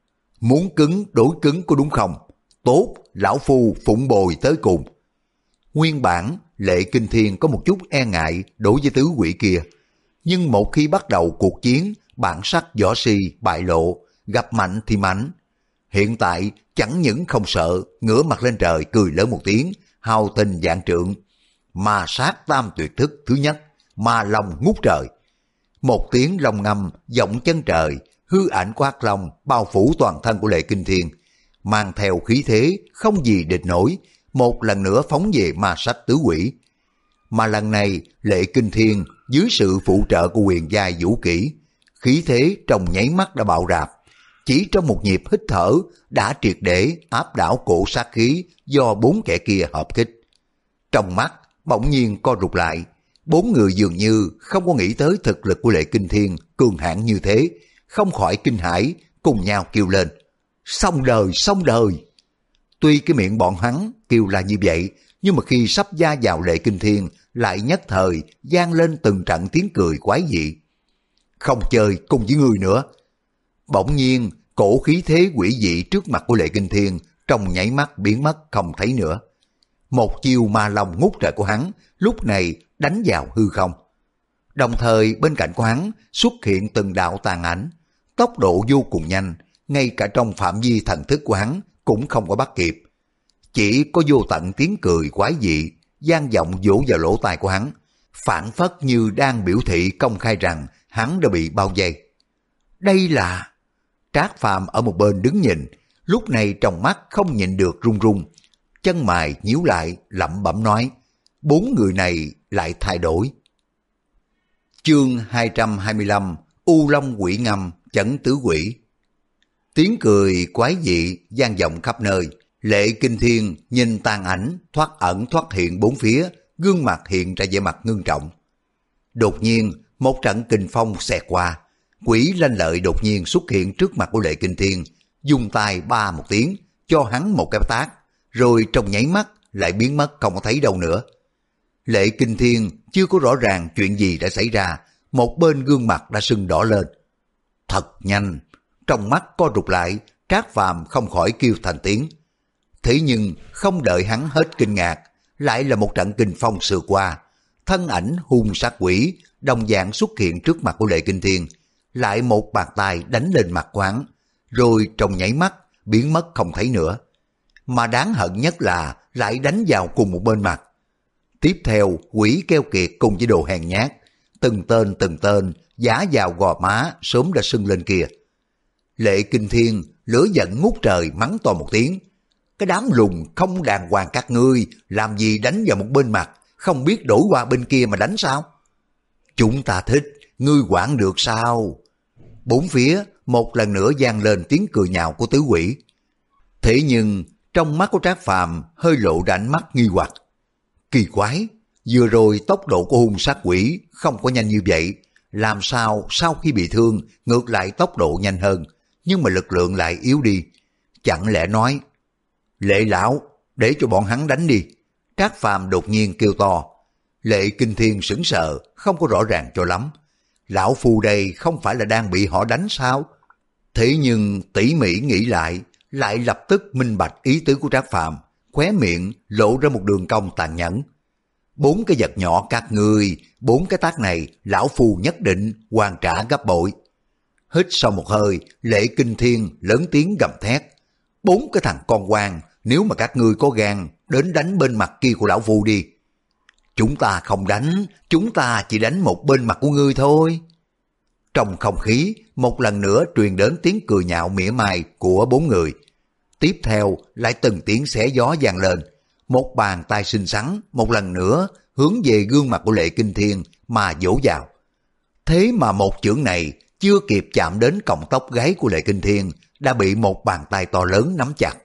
Muốn cứng đối cứng có đúng không? Tốt, lão phu phụng bồi tới cùng. Nguyên bản, Lệ Kinh Thiên có một chút e ngại đối với tứ quỷ kia. Nhưng một khi bắt đầu cuộc chiến, bản sắc võ si bại lộ, gặp mạnh thì mạnh. Hiện tại chẳng những không sợ, ngửa mặt lên trời cười lớn một tiếng, hào tình vạn trượng. Ma sát tam tuyệt thức thứ nhất, ma long ngút trời. Một tiếng long ngâm vọng chân trời, hư ảnh của hắc long bao phủ toàn thân của Lệ Kinh Thiên, mang theo khí thế không gì địch nổi, một lần nữa phóng về ma sách tứ quỷ. Mà lần này Lệ Kinh Thiên dưới sự phụ trợ của huyền giai vũ kỹ, khí thế trong nháy mắt đã bạo rạp, chỉ trong một nhịp hít thở đã triệt để áp đảo cổ sát khí do bốn kẻ kia hợp kích. Trong mắt bỗng nhiên co rụt lại, bốn người dường như không có nghĩ tới thực lực của Lệ Kinh Thiên cường hãn như thế, không khỏi kinh hãi cùng nhau kêu lên: xong đời, xong đời. Tuy cái miệng bọn hắn kêu là như vậy, nhưng mà khi sắp gia vào Lệ Kinh Thiên lại nhất thời vang lên từng trận tiếng cười quái dị. Không chơi cùng với người nữa. Bỗng nhiên cổ khí thế quỷ dị trước mặt của Lệ Kinh Thiên trong nháy mắt biến mất không thấy nữa. Một chiêu ma long ngút trời của hắn lúc này đánh vào hư không. Đồng thời bên cạnh của hắn xuất hiện từng đạo tàn ảnh, tốc độ vô cùng nhanh, ngay cả trong phạm vi thần thức của hắn cũng không có bắt kịp. Chỉ có vô tận tiếng cười quái dị vang vọng vỗ vào lỗ tai của hắn, phảng phất như đang biểu thị công khai rằng hắn đã bị bao vây. Đây là... Trác Phàm ở một bên đứng nhìn, lúc này trong mắt không nhịn được run run, chân mày nhíu lại lẩm bẩm nói, bốn người này lại thay đổi. Chương hai trăm hai mươi lăm, U Long Quỷ Ngâm chấn tứ quỷ. Tiếng cười quái dị vang vọng khắp nơi, Lệ Kinh Thiên nhìn tàn ảnh thoát ẩn thoát hiện bốn phía, gương mặt hiện ra vẻ mặt ngưng trọng. Đột nhiên một trận kình phong xẹt qua, Quỷ Lanh Lợi đột nhiên xuất hiện trước mặt của Lệ Kinh Thiên, dùng tay ba một tiếng cho hắn một cái tát, rồi trong nháy mắt lại biến mất không có thấy đâu nữa. Lệ Kinh Thiên chưa có rõ ràng chuyện gì đã xảy ra, một bên gương mặt đã sưng đỏ lên. Thật nhanh, trong mắt co rụt lại, Trác Phàm không khỏi kêu thành tiếng. Thế nhưng không đợi hắn hết kinh ngạc, lại là một trận kình phong sượt qua, thân ảnh hung sát quỷ đồng dạng xuất hiện trước mặt của Lệ Kinh Thiên, lại một bàn tay đánh lên mặt quán, rồi trong nháy mắt biến mất không thấy nữa. Mà đáng hận nhất là lại đánh vào cùng một bên mặt. Tiếp theo quỷ keo kiệt cùng với đồ hèn nhát, từng tên từng tên giả vào gò má sớm đã sưng lên kia. Lệ Kinh Thiên lửa giận ngút trời mắng to một tiếng, cái đám lùn không đàng hoàng các ngươi làm gì đánh vào một bên mặt, không biết đổi qua bên kia mà đánh sao? Chúng ta thích, ngươi quản được sao? Bốn phía một lần nữa vang lên tiếng cười nhạo của tứ quỷ. Thế nhưng trong mắt của Trác Phàm hơi lộ ra ánh mắt nghi hoặc. Kỳ quái, vừa rồi tốc độ của hung sát quỷ không có nhanh như vậy, làm sao sau khi bị thương ngược lại tốc độ nhanh hơn, nhưng mà lực lượng lại yếu đi? Chẳng lẽ nói, Lệ lão, để cho bọn hắn đánh đi. Trác Phàm đột nhiên kêu to. Lệ Kinh Thiên sững sờ, không có rõ ràng cho lắm. Lão phu đây không phải là đang bị họ đánh sao? Thế nhưng tỉ mỉ nghĩ lại, lại lập tức minh bạch ý tứ của Trác Phàm, khóe miệng lộ ra một đường cong tàn nhẫn. Bốn cái vật nhỏ các ngươi, bốn cái tác này lão phu nhất định hoàn trả gấp bội. Hít sau một hơi, Lệ Kinh Thiên lớn tiếng gầm thét. Bốn cái thằng con quan, nếu mà các ngươi có gan, đến đánh bên mặt kia của lão phu đi. Chúng ta không đánh, chúng ta chỉ đánh một bên mặt của ngươi thôi. Trong không khí, một lần nữa truyền đến tiếng cười nhạo mỉa mai của bốn người. Tiếp theo lại từng tiếng xé gió vang lên. Một bàn tay xinh xắn, một lần nữa hướng về gương mặt của Lệ Kinh Thiên mà vỗ vào. Thế mà một chưởng này chưa kịp chạm đến cọng tóc gáy của Lệ Kinh Thiên, đã bị một bàn tay to lớn nắm chặt.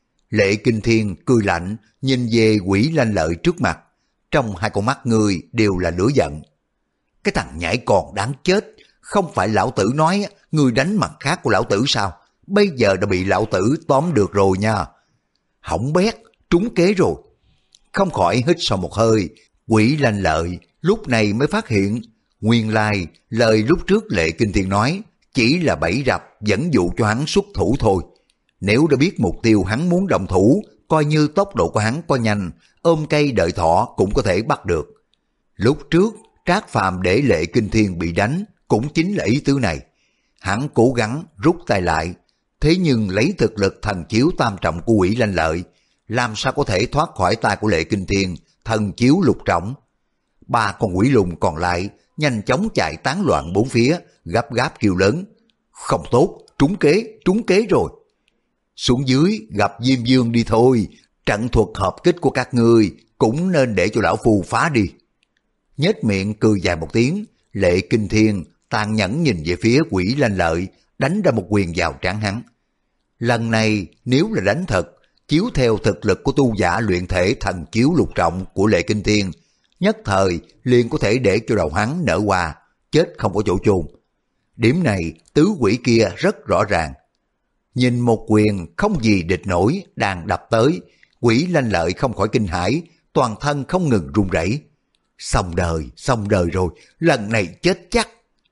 Lệ Kinh Thiên cười lạnh, nhìn về Quỷ Lanh Lợi trước mặt. Trong hai con mắt người đều là lửa giận. Cái thằng nhãi còn đáng chết, không phải lão tử nói người đánh mặt khác của lão tử sao? Bây giờ đã bị lão tử tóm được rồi nha. Hỏng bét, trúng kế rồi. Không khỏi hít sâu một hơi, Quỷ Lanh Lợi lúc này mới phát hiện, nguyên lai lời lúc trước Lệ Kinh Thiên nói chỉ là bẫy rập dẫn dụ cho hắn xuất thủ thôi. Nếu đã biết mục tiêu hắn muốn động thủ, coi như tốc độ của hắn có nhanh, ôm cây đợi thỏ cũng có thể bắt được. Lúc trước Trác Phàm để Lệ Kinh Thiên bị đánh cũng chính là ý tứ này. Hắn cố gắng rút tay lại, thế nhưng lấy thực lực thần chiếu tam trọng của Quỷ Lanh Lợi, làm sao có thể thoát khỏi tay của Lệ Kinh Thiên thần chiếu lục trọng. Ba con quỷ lùn còn lại nhanh chóng chạy tán loạn bốn phía, gấp gáp kêu lớn. Không tốt, trúng kế, trúng kế rồi. Xuống dưới gặp Diêm Dương đi thôi, trận thuật hợp kích của các ngươi cũng nên để cho lão phu phá đi. Nhếch miệng cười dài một tiếng, Lệ Kinh Thiên tàn nhẫn nhìn về phía Quỷ Lanh Lợi, đánh ra một quyền vào trán hắn. Lần này nếu là đánh thật, chiếu theo thực lực của tu giả luyện thể thần chiếu lục trọng của Lệ Kinh Thiên, nhất thời liền có thể để cho đầu hắn nở hoa, chết không có chỗ chôn. Điểm này tứ quỷ kia rất rõ ràng. Nhìn một quyền không gì địch nổi đang đập tới, Quỷ Lanh Lợi không khỏi kinh hãi, toàn thân không ngừng run rẩy. Xong đời, xong đời rồi, lần này chết chắc.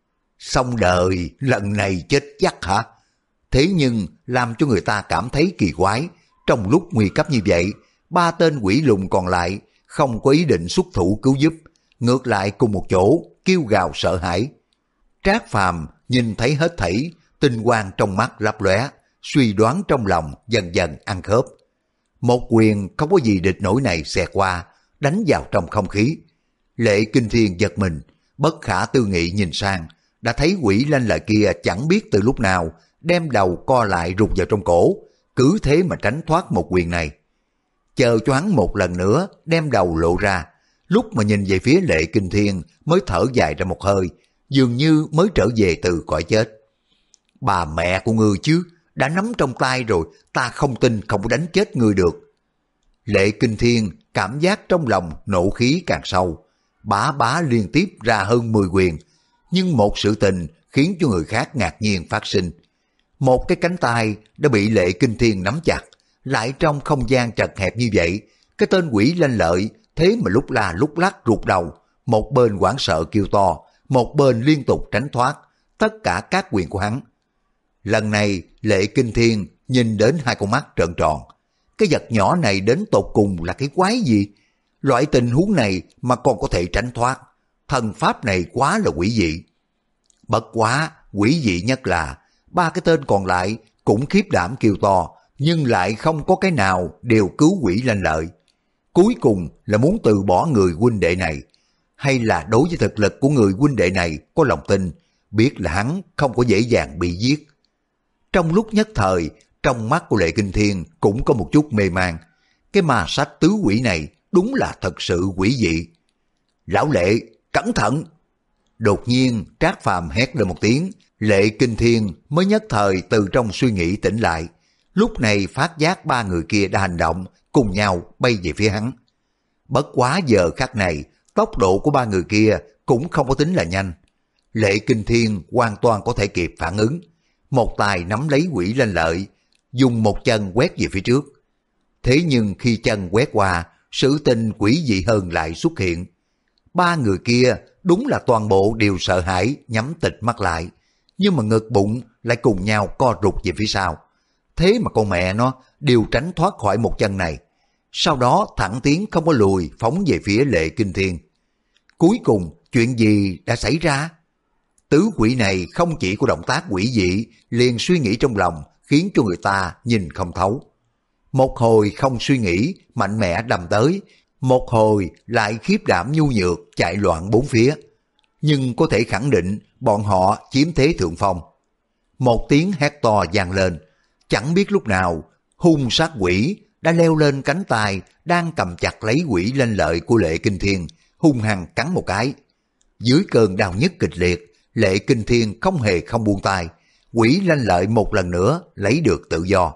Xong đời, lần này chết chắc hả? Thế nhưng làm cho người ta cảm thấy kỳ quái, trong lúc nguy cấp như vậy, ba tên quỷ lùn còn lại không có ý định xuất thủ cứu giúp, ngược lại cùng một chỗ kêu gào sợ hãi. Trác Phàm nhìn thấy hết thảy, tinh quang trong mắt lấp lóe, suy đoán trong lòng dần dần ăn khớp. Một quyền không có gì địch nổi này xẹt qua, đánh vào trong không khí. Lệ Kinh Thiên giật mình, bất khả tư nghị nhìn sang, đã thấy quỷ lanh lợi kia chẳng biết từ lúc nào đem đầu co lại rụt vào trong cổ, cứ thế mà tránh thoát một quyền này. Chờ cho hắn một lần nữa đem đầu lộ ra, lúc mà nhìn về phía Lệ Kinh Thiên mới thở dài ra một hơi, dường như mới trở về từ cõi chết. Bà mẹ của ngươi chứ, đã nắm trong tay rồi, ta không tin không có đánh chết ngươi được. Lệ Kinh Thiên cảm giác trong lòng nộ khí càng sâu, bá bá liên tiếp ra hơn mười quyền, nhưng một sự tình khiến cho người khác ngạc nhiên phát sinh. Một cái cánh tay đã bị Lệ Kinh Thiên nắm chặt, lại trong không gian chật hẹp như vậy, cái tên quỷ lanh lợi thế mà lúc la lúc lắc rụt đầu, một bên hoảng sợ kêu to, một bên liên tục tránh thoát tất cả các quyền của hắn. Lần này Lệ Kinh Thiên nhìn đến hai con mắt trợn tròn, cái vật nhỏ này đến tột cùng là cái quái gì? Loại tình huống này mà còn có thể tránh thoát, thần pháp này quá là quỷ dị. Bất quá quỷ dị nhất là ba cái tên còn lại cũng khiếp đảm kêu to, nhưng lại không có cái nào đều cứu quỷ lanh lợi. Cuối cùng là muốn từ bỏ người huynh đệ này, hay là đối với thực lực của người huynh đệ này có lòng tin, biết là hắn không có dễ dàng bị giết. Trong lúc nhất thời, trong mắt của Lệ Kinh Thiên cũng có một chút mê man. Cái ma sách tứ quỷ này đúng là thật sự quỷ dị. Lão Lệ, cẩn thận! Đột nhiên Trác Phàm hét lên một tiếng, Lệ Kinh Thiên mới nhất thời từ trong suy nghĩ tỉnh lại. Lúc này phát giác ba người kia đã hành động, cùng nhau bay về phía hắn. Bất quá giờ khắc này, tốc độ của ba người kia cũng không có tính là nhanh. Lệ Kinh Thiên hoàn toàn có thể kịp phản ứng. Một tay nắm lấy quỷ lanh lợi, dùng một chân quét về phía trước. Thế nhưng khi chân quét qua, sự tình quỷ dị hơn lại xuất hiện. Ba người kia đúng là toàn bộ đều sợ hãi, nhắm tịt mắt lại, nhưng mà ngực bụng lại cùng nhau co rụt về phía sau. Thế mà con mẹ nó đều tránh thoát khỏi một chân này, sau đó thẳng tiến không có lùi phóng về phía Lệ Kinh Thiên. Cuối cùng chuyện gì đã xảy ra? Tứ quỷ này không chỉ có động tác quỷ dị, liền suy nghĩ trong lòng khiến cho người ta nhìn không thấu. Một hồi không suy nghĩ, mạnh mẽ đâm tới, một hồi lại khiếp đảm nhu nhược chạy loạn bốn phía. Nhưng có thể khẳng định bọn họ chiếm thế thượng phong. Một tiếng hét to vang lên, chẳng biết lúc nào hung sát quỷ đã leo lên cánh tay đang cầm chặt lấy quỷ lanh lợi của Lệ Kinh Thiên, hung hăng cắn một cái. Dưới cơn đau nhức kịch liệt, Lệ Kinh Thiên không hề không buông tay, quỷ lanh lợi một lần nữa lấy được tự do.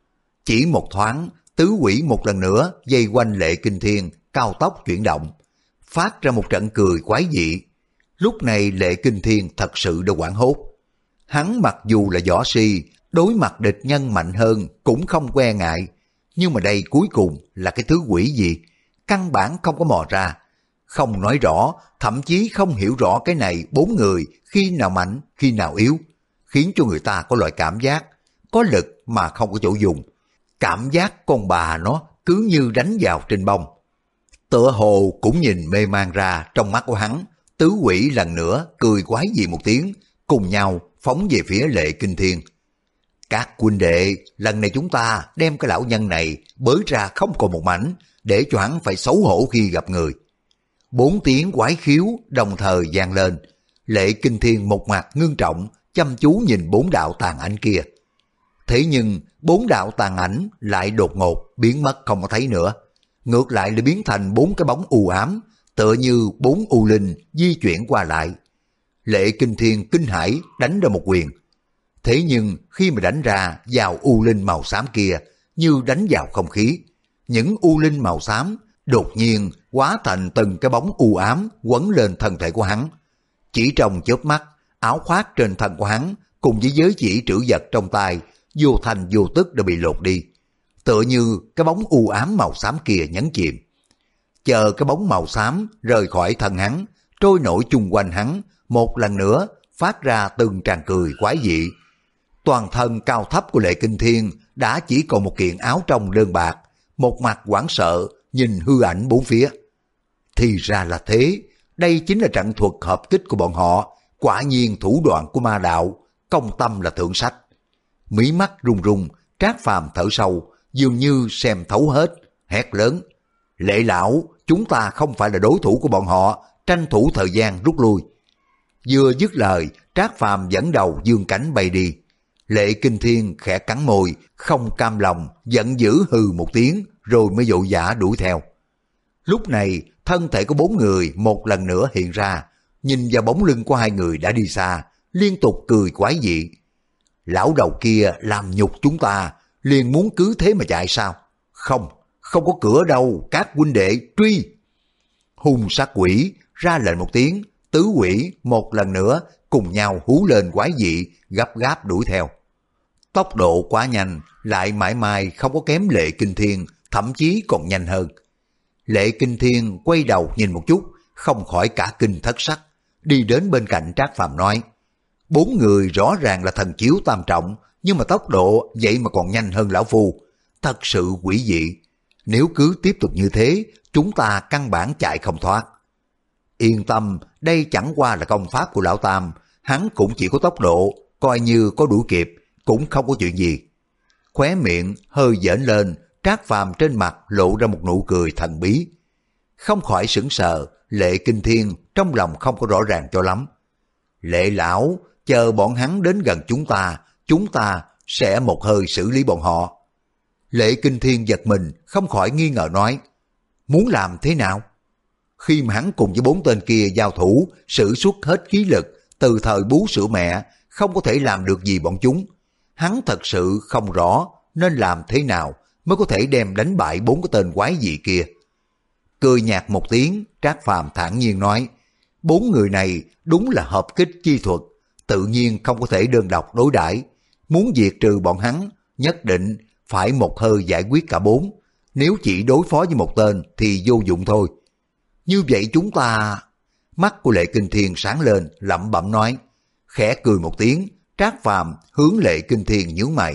Chỉ một thoáng, tứ quỷ một lần nữa dây quanh Lệ Kinh Thiên, cao tốc chuyển động, phát ra một trận cười quái dị. Lúc này Lệ Kinh Thiên thật sự đã hoảng hốt. Hắn mặc dù là võ si, đối mặt địch nhân mạnh hơn cũng không que ngại, nhưng mà đây cuối cùng là cái thứ quỷ gì, căn bản không có mò ra. Không nói rõ, thậm chí không hiểu rõ cái này bốn người khi nào mạnh, khi nào yếu, khiến cho người ta có loại cảm giác có lực mà không có chỗ dùng. Cảm giác con bà nó cứ như đánh vào trên bông. Tựa hồ cũng nhìn mê man ra trong mắt của hắn, tứ quỷ lần nữa cười quái dị một tiếng, cùng nhau phóng về phía Lệ Kinh Thiên. Các huynh đệ, lần này chúng ta đem cái lão nhân này bới ra không còn một mảnh, để cho hắn phải xấu hổ khi gặp người. Bốn tiếng quái khiếu đồng thời vang lên. Lệ Kinh Thiên một mặt ngưng trọng, chăm chú nhìn bốn đạo tàn ảnh kia. Thế nhưng bốn đạo tàn ảnh lại đột ngột biến mất không có thấy nữa, ngược lại lại biến thành bốn cái bóng u ám, tựa như bốn u linh di chuyển qua lại. Lệ Kinh Thiên kinh hãi đánh ra một quyền. Thế nhưng khi mà đánh ra vào u linh màu xám kia, như đánh vào không khí, những u linh màu xám đột nhiên hóa thành từng cái bóng u ám quấn lên thân thể của hắn. Chỉ trong chớp mắt, áo khoác trên thân của hắn cùng với giới chỉ trữ vật trong tay vô thành vô tức đã bị lột đi, tựa như cái bóng u ám màu xám kia nhấn chìm. Chờ cái bóng màu xám rời khỏi thân hắn, trôi nổi chung quanh hắn, một lần nữa phát ra từng tràng cười quái dị. Toàn thân cao thấp của Lệ Kinh Thiên đã chỉ còn một kiện áo trong đơn bạc, một mặt hoảng sợ nhìn hư ảnh bốn phía. Thì ra là thế, đây chính là trận thuật hợp kích của bọn họ, quả nhiên thủ đoạn của ma đạo, công tâm là thượng sách. Mí mắt run run, Trác Phàm thở sâu, dường như xem thấu hết, hét lớn: Lệ lão, chúng ta không phải là đối thủ của bọn họ, tranh thủ thời gian rút lui. Vừa dứt lời, Trác Phàm dẫn đầu dương cánh bay đi. Lệ Kinh Thiên khẽ cắn môi, không cam lòng, giận dữ hừ một tiếng, rồi mới vội vã đuổi theo. Lúc này, thân thể của bốn người một lần nữa hiện ra, nhìn vào bóng lưng của hai người đã đi xa, liên tục cười quái dị. Lão đầu kia làm nhục chúng ta, liền muốn cứ thế mà chạy sao? Không, không có cửa đâu, các huynh đệ truy. Hung sát quỷ ra lệnh một tiếng, tứ quỷ một lần nữa cùng nhau hú lên quái dị, gấp gáp đuổi theo. Tốc độ quá nhanh, lại mãi mãi không có kém Lệ Kinh Thiên, thậm chí còn nhanh hơn. Lệ Kinh Thiên quay đầu nhìn một chút, không khỏi cả kinh thất sắc, đi đến bên cạnh Trác Phàm nói: bốn người rõ ràng là thần chiếu tam trọng, nhưng mà tốc độ vậy mà còn nhanh hơn lão phu, thật sự quỷ dị. Nếu cứ tiếp tục như thế, chúng ta căn bản chạy không thoát. Yên tâm, đây chẳng qua là công pháp của lão Tam, hắn cũng chỉ có tốc độ, coi như có đuổi kịp, cũng không có chuyện gì. Khóe miệng hơi giỡn lên, Trác Phàm trên mặt lộ ra một nụ cười thần bí. Không khỏi sững sờ, Lệ Kinh Thiên trong lòng không có rõ ràng cho lắm. Lệ lão, chờ bọn hắn đến gần chúng ta, chúng ta sẽ một hơi xử lý bọn họ. Lệ Kinh Thiên giật mình, không khỏi nghi ngờ nói: muốn làm thế nào? Khi mà hắn cùng với bốn tên kia giao thủ, sử xuất hết khí lực, từ thời bú sữa mẹ, không có thể làm được gì bọn chúng. Hắn thật sự không rõ nên làm thế nào mới có thể đem đánh bại bốn cái tên quái dị kia. Cười nhạt một tiếng, Trác Phàm thản nhiên nói: bốn người này đúng là hợp kích chi thuật, tự nhiên không có thể đơn độc đối đãi. Muốn diệt trừ bọn hắn, nhất định phải một hơi giải quyết cả bốn. Nếu chỉ đối phó với một tên thì vô dụng thôi. Như vậy chúng ta... Mắt của Lệ Kinh Thiên sáng lên, lẩm bẩm nói. Khẽ cười một tiếng, Trác Phàm hướng Lệ Kinh Thiên nhướng mày.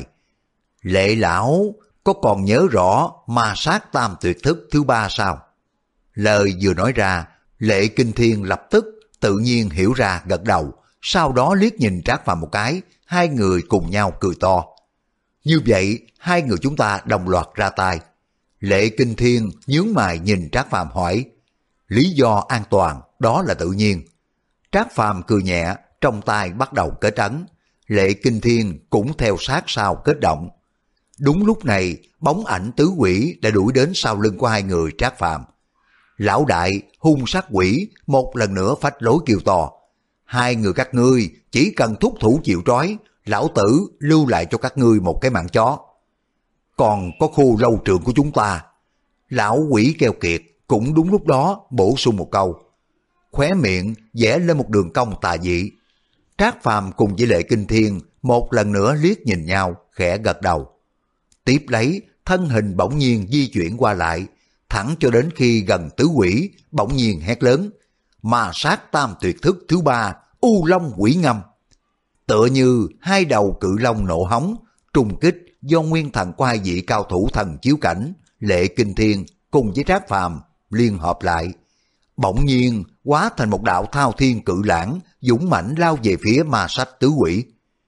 Lệ lão có còn nhớ rõ ma sát tam tuyệt thức thứ ba sao? Lời vừa nói ra, Lệ Kinh Thiên lập tức tự nhiên hiểu ra, gật đầu, sau đó liếc nhìn Trác Phàm một cái, hai người cùng nhau cười to. Như vậy, hai người chúng ta đồng loạt ra tay. Lệ Kinh Thiên nhướng mày nhìn Trác Phàm hỏi: lý do an toàn, đó là tự nhiên. Trác Phàm cười nhẹ, trong tay bắt đầu kết ấn. Lệ Kinh Thiên cũng theo sát sau kết động. Đúng lúc này, bóng ảnh tứ quỷ đã đuổi đến sau lưng của hai người Trác Phàm. Lão đại, hung sát quỷ một lần nữa phách lối kêu to: hai người các ngươi chỉ cần thúc thủ chịu trói, lão tử lưu lại cho các ngươi một cái mạng chó. Còn có khu lâu trường của chúng ta. Lão quỷ keo kiệt cũng đúng lúc đó bổ sung một câu. Khóe miệng vẽ lên một đường cong tà dị. Trác Phàm cùng với Lệ Kinh Thiên một lần nữa liếc nhìn nhau, khẽ gật đầu. Tiếp lấy, thân hình bỗng nhiên di chuyển qua lại, thẳng cho đến khi gần tứ quỷ, bỗng nhiên hét lớn: ma sát tam tuyệt thức thứ ba, U Long Quỷ Ngâm. Tựa như hai đầu cự long nộ hống, trùng kích do nguyên thần của hai vị cao thủ thần chiếu cảnh, Lệ Kinh Thiên cùng với Trác Phàm liên hợp lại, bỗng nhiên hóa thành một đạo thao thiên cự lãng, dũng mãnh lao về phía ma sách tứ quỷ.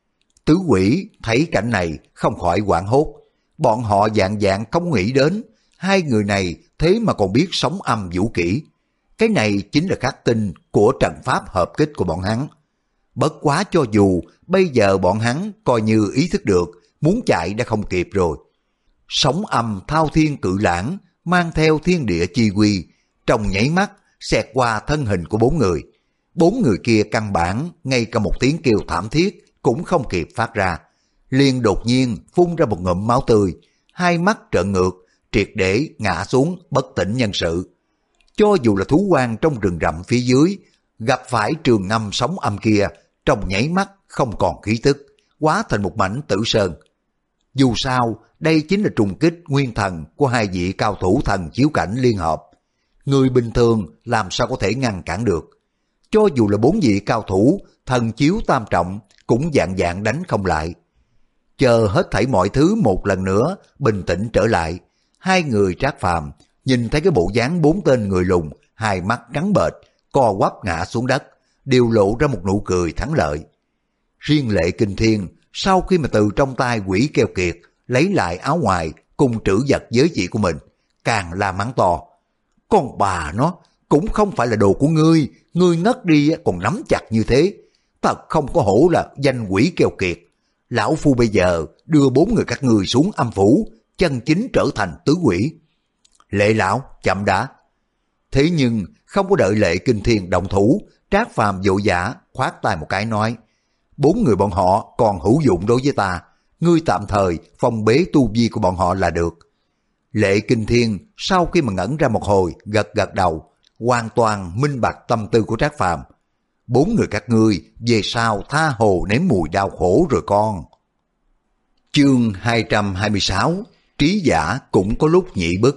Tứ quỷ thấy cảnh này không khỏi hoảng hốt, bọn họ dạng dạng không nghĩ đến, hai người này thế mà còn biết sóng âm vũ kỹ. Cái này chính là khắc tinh của trận pháp hợp kích của bọn hắn. Bất quá cho dù bây giờ bọn hắn coi như ý thức được, muốn chạy đã không kịp rồi. Sóng âm thao thiên cự lãng mang theo thiên địa chi quy, trong nháy mắt xẹt qua thân hình của bốn người. Bốn người kia căn bản ngay cả một tiếng kêu thảm thiết cũng không kịp phát ra, liền đột nhiên phun ra một ngụm máu tươi, hai mắt trợn ngược, triệt để ngã xuống bất tỉnh nhân sự. Cho dù là thú quan trong rừng rậm phía dưới, gặp phải trường ngâm sóng âm kia, trong nháy mắt không còn khí tức, hóa thành một mảnh tử sơn. Dù sao, đây chính là trùng kích nguyên thần của hai vị cao thủ thần chiếu cảnh liên hợp. Người bình thường làm sao có thể ngăn cản được. Cho dù là bốn vị cao thủ thần chiếu tam trọng cũng dạng dạng đánh không lại. Chờ hết thảy mọi thứ một lần nữa bình tĩnh trở lại, hai người Trác Phàm nhìn thấy cái bộ dáng bốn tên người lùn, hai mắt trắng bệch, co quắp ngã xuống đất, đều lộ ra một nụ cười thắng lợi. Riêng Lệ Kinh Thiên sau khi mà từ trong tay quỷ keo kiệt lấy lại áo ngoài cùng trữ vật giới chỉ của mình, càng la mắng to: con bà nó, cũng không phải là đồ của ngươi, ngươi ngất đi còn nắm chặt như thế, Thật không có hổ là danh quỷ keo kiệt. Lão phu bây giờ đưa bốn người các ngươi xuống âm phủ, chân chính trở thành tứ quỷ. Lệ lão, chậm đã. Thế nhưng không có đợi Lệ Kinh Thiên động thủ, Trác Phàm vội vã khoát tay một cái nói, bốn người bọn họ còn hữu dụng đối với ta, ngươi tạm thời phong bế tu vi của bọn họ là được. Lệ Kinh Thiên sau khi mà ngẩn ra một hồi, gật gật đầu, hoàn toàn minh bạch tâm tư của Trác Phàm. Bốn người các ngươi về sau tha hồ nếm mùi đau khổ rồi con. Chương hai trăm hai mươi sáu, trí giả cũng có lúc nhị bức.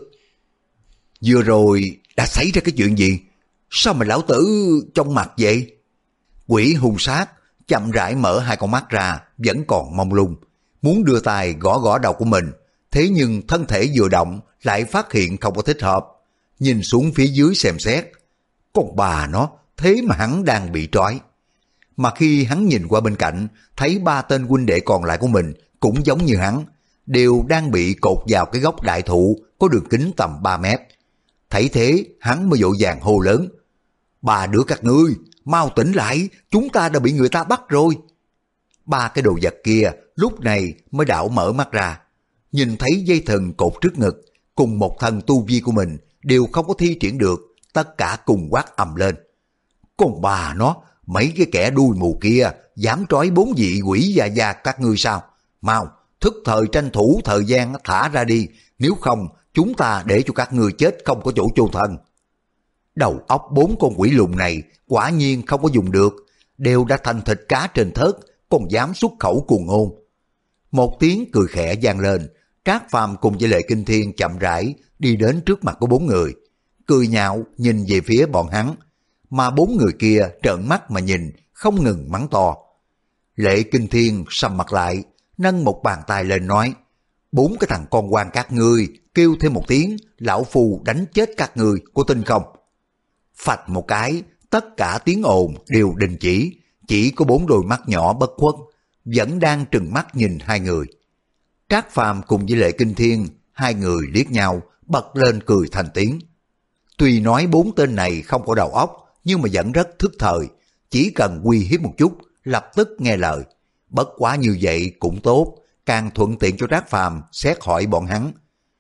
Vừa rồi đã xảy ra cái chuyện gì? Sao mà lão tử trong mặt vậy? Quỷ hung sát chậm rãi mở hai con mắt ra, vẫn còn mông lung, muốn đưa tay gõ gõ đầu của mình, thế nhưng thân thể vừa động lại phát hiện không có thích hợp, nhìn xuống phía dưới xem xét, con bà nó, thế mà hắn đang bị trói. Mà khi hắn nhìn qua bên cạnh, thấy ba tên huynh đệ còn lại của mình cũng giống như hắn, đều đang bị cột vào cái gốc đại thụ có đường kính tầm ba mét. Thấy thế, hắn mới vội vàng hô lớn, ba đứa các ngươi, mau tỉnh lại, chúng ta đã bị người ta bắt rồi. Ba cái đồ vật kia lúc này mới đảo mở mắt ra, nhìn thấy dây thừng cột trước ngực, cùng một thần tu vi của mình đều không có thi triển được, tất cả cùng quát ầm lên. Con bà nó, mấy cái kẻ đuôi mù kia dám trói bốn vị quỷ già già các ngươi sao? Mau, thức thời tranh thủ thời gian thả ra đi, nếu không chúng ta để cho các ngươi chết không có chỗ chôn thân. Đầu óc bốn con quỷ lùn này quả nhiên không có dùng được, đều đã thành thịt cá trên thớt, còn dám xuất khẩu cuồng ngôn. Một tiếng cười khẽ vang lên, Trác Phàm cùng với Lệ Kinh Thiên chậm rãi đi đến trước mặt của bốn người, cười nhạo nhìn về phía bọn hắn, mà bốn người kia trợn mắt mà nhìn, không ngừng mắng to. Lệ Kinh Thiên sầm mặt lại, nâng một bàn tay lên nói, bốn cái thằng con quan các ngươi kêu thêm một tiếng, lão phu đánh chết các ngươi, có tin không? Phạch một cái, tất cả tiếng ồn đều đình chỉ, chỉ có bốn đôi mắt nhỏ bất khuất vẫn đang trừng mắt nhìn hai người. Trác Phàm cùng với Lệ Kinh Thiên, hai người liếc nhau, bật lên cười thành tiếng. Tuy nói bốn tên này không có đầu óc, nhưng mà vẫn rất thức thời, chỉ cần uy hiếp một chút, lập tức nghe lời. Bất quá như vậy cũng tốt, càng thuận tiện cho Trác Phàm xét hỏi bọn hắn.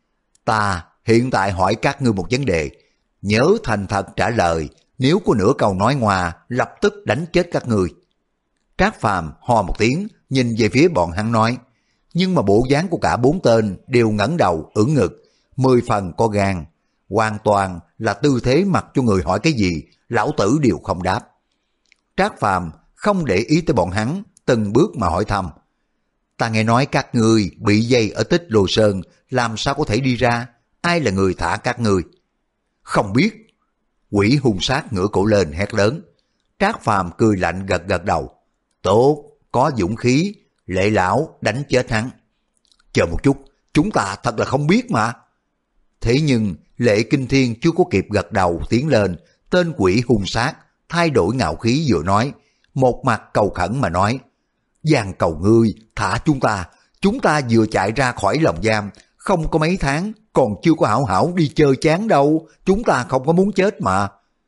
Ta hiện tại hỏi các ngươi một vấn đề, nhớ thành thật trả lời, nếu có nửa câu nói ngoa, lập tức đánh chết các ngươi. Trác Phàm ho một tiếng, nhìn về phía bọn hắn nói, nhưng mà bộ dáng của cả bốn tên đều ngẩng đầu ưỡn ngực, mười phần có gan, hoàn toàn là tư thế mặc cho người hỏi cái gì, lão tử đều không đáp. Trác Phàm không để ý tới bọn hắn, từng bước mà hỏi thăm. Ta nghe nói các ngươi bị dây ở Tích Lô Sơn, làm sao có thể đi ra? Ai là người thả các ngươi? Không biết. Quỷ hung sát ngửa cổ lên hét lớn. Trác Phàm cười lạnh gật gật đầu. Tốt, có dũng khí, Lệ lão đánh chết hắn. Chờ một chút, chúng ta thật là không biết mà. Thế nhưng Lệ Kinh Thiên chưa có kịp gật đầu tiến lên, tên quỷ hung sát thay đổi ngạo khí vừa nói, một mặt cầu khẩn mà nói, van cầu ngươi thả chúng ta, chúng ta vừa chạy ra khỏi lồng giam, không có mấy tháng, còn chưa có hảo hảo đi chơi chán đâu, chúng ta không có muốn chết mà.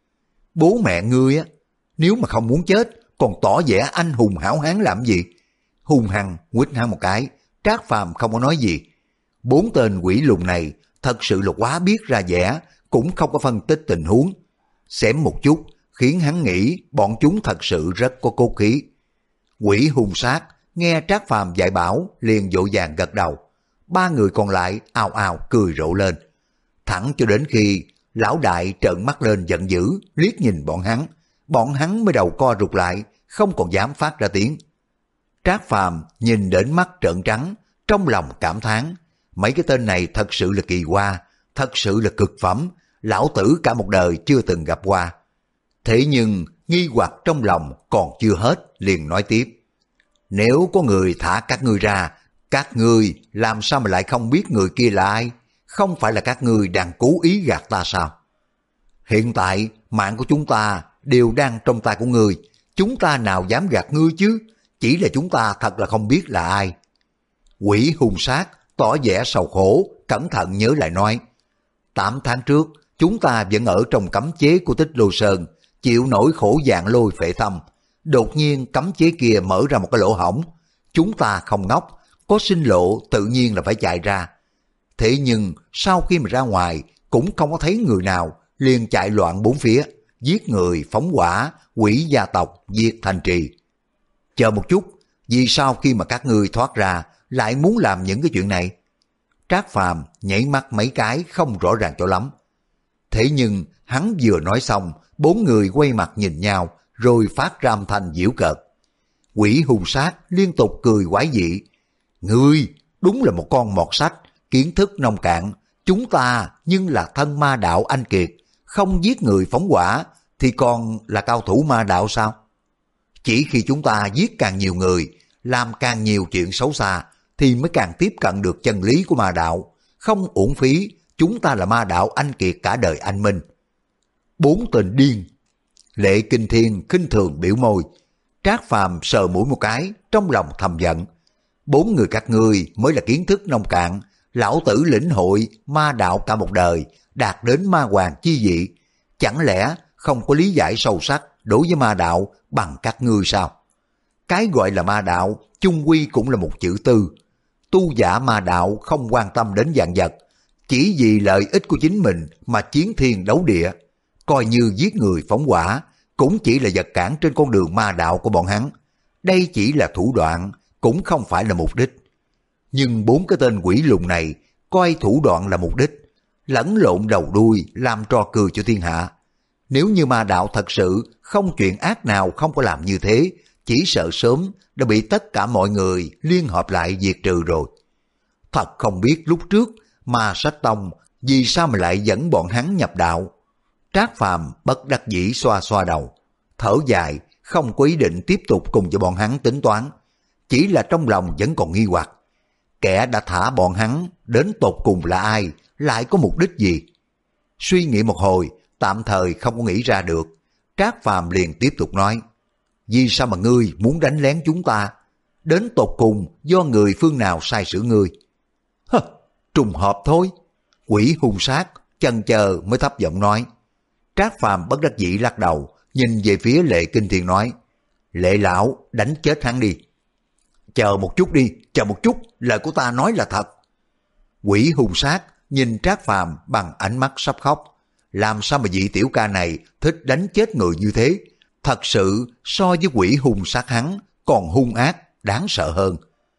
Bố mẹ ngươi á, nếu mà không muốn chết, còn tỏ vẻ anh hùng hảo hán làm gì? Hung hăng quýt hắn một cái, Trác Phàm không có nói gì. Bốn tên quỷ lùn này thật sự là quá biết ra vẻ, cũng không có phân tích tình huống. Xém một chút, khiến hắn nghĩ bọn chúng thật sự rất có cốt khí. Quỷ hung sát nghe Trác Phàm dạy bảo liền vội vàng gật đầu. Ba người còn lại ào ào cười rộ lên, thẳng cho đến khi lão đại trợn mắt lên giận dữ liếc nhìn bọn hắn, bọn hắn mới đầu co rụt lại, không còn dám phát ra tiếng. Trác Phàm nhìn đến mắt trợn trắng, trong lòng cảm thán, mấy cái tên này thật sự là kỳ hoa, thật sự là cực phẩm, lão tử cả một đời chưa từng gặp qua. Thế nhưng nghi hoặc trong lòng còn chưa hết, liền nói tiếp. Nếu có người thả các ngươi ra, các ngươi làm sao mà lại không biết người kia là ai? Không phải là các ngươi đang cố ý gạt ta sao? Hiện tại mạng của chúng ta đều đang trong tay của ngươi, chúng ta nào dám gạt ngươi chứ? Chỉ là chúng ta thật là không biết là ai. Quỷ hung sát tỏ vẻ sầu khổ, cẩn thận nhớ lại nói, tám tháng trước chúng ta vẫn ở trong cấm chế của Tích Lô Sơn, chịu nổi khổ dạng lôi phệ thâm, Đột nhiên cấm chế kia mở ra một cái lỗ hổng. Chúng ta không ngốc, có sinh lộ tự nhiên là phải chạy ra. Thế nhưng sau khi mà ra ngoài cũng không có thấy người nào, liền chạy loạn bốn phía, giết người, phóng hỏa, hủy gia tộc, diệt thành trì. Chờ một chút, vì sao khi mà các ngươi thoát ra lại muốn làm những cái chuyện này? Trác Phàm nhảy mắt mấy cái không rõ ràng cho lắm. Thế nhưng hắn vừa nói xong, bốn người quay mặt nhìn nhau rồi phát ra âm thanh giễu cợt. Quỷ hung sát liên tục cười quái dị. Ngươi đúng là một con mọt sách, kiến thức nông cạn. Chúng ta nhưng là thân ma đạo anh kiệt, không giết người phóng hỏa thì còn là cao thủ ma đạo sao? Chỉ khi chúng ta giết càng nhiều người, làm càng nhiều chuyện xấu xa thì mới càng tiếp cận được chân lý của ma đạo. Không uổng phí, chúng ta là ma đạo anh kiệt cả đời anh minh. Bốn tên điên. Lệ Kinh Thiên khinh thường biểu môi. Trác Phàm sờ mũi một cái, trong lòng thầm giận. Bốn người các ngươi mới là kiến thức nông cạn, lão tử lĩnh hội ma đạo cả một đời, đạt đến ma hoàng chi vị. Chẳng lẽ không có lý giải sâu sắc đối với ma đạo bằng các ngươi sao? Cái gọi là ma đạo, chung quy cũng là một chữ tư. Tu giả ma đạo không quan tâm đến vạn vật, chỉ vì lợi ích của chính mình mà chiến thiên đấu địa. Coi như giết người phóng hỏa, cũng chỉ là vật cản trên con đường ma đạo của bọn hắn. Đây chỉ là thủ đoạn, cũng không phải là mục đích. Nhưng bốn cái tên quỷ lùn này coi thủ đoạn là mục đích, lẫn lộn đầu đuôi làm trò cười cho thiên hạ. Nếu như ma đạo thật sự không chuyện ác nào không có làm như thế, chỉ sợ sớm đã bị tất cả mọi người liên hợp lại diệt trừ rồi. Thật không biết lúc trước Ma Sách Tông vì sao mà lại dẫn bọn hắn nhập đạo. Trác Phàm bất đắc dĩ xoa xoa đầu, thở dài, không có ý định tiếp tục cùng với bọn hắn tính toán. Chỉ là trong lòng vẫn còn nghi hoặc, kẻ đã thả bọn hắn đến tột cùng là ai, lại có mục đích gì? Suy nghĩ một hồi, tạm thời không có nghĩ ra được. Trác Phàm liền tiếp tục nói, vì sao mà ngươi muốn đánh lén chúng ta? Đến tột cùng do người phương nào sai sử ngươi? Hơ, trùng hợp thôi. Quỷ hung sát chần chờ mới thấp giọng nói. Trác Phàm bất đắc dĩ lắc đầu, nhìn về phía Lệ Kinh Thiên nói, Lệ lão, đánh chết hắn đi. Chờ một chút đi, chờ một chút, lời của ta nói là thật. Quỷ hung sát nhìn Trác Phàm bằng ánh mắt sắp khóc. Làm sao mà vị tiểu ca này thích đánh chết người như thế? Thật sự so với quỷ hung sát hắn còn hung ác, đáng sợ hơn.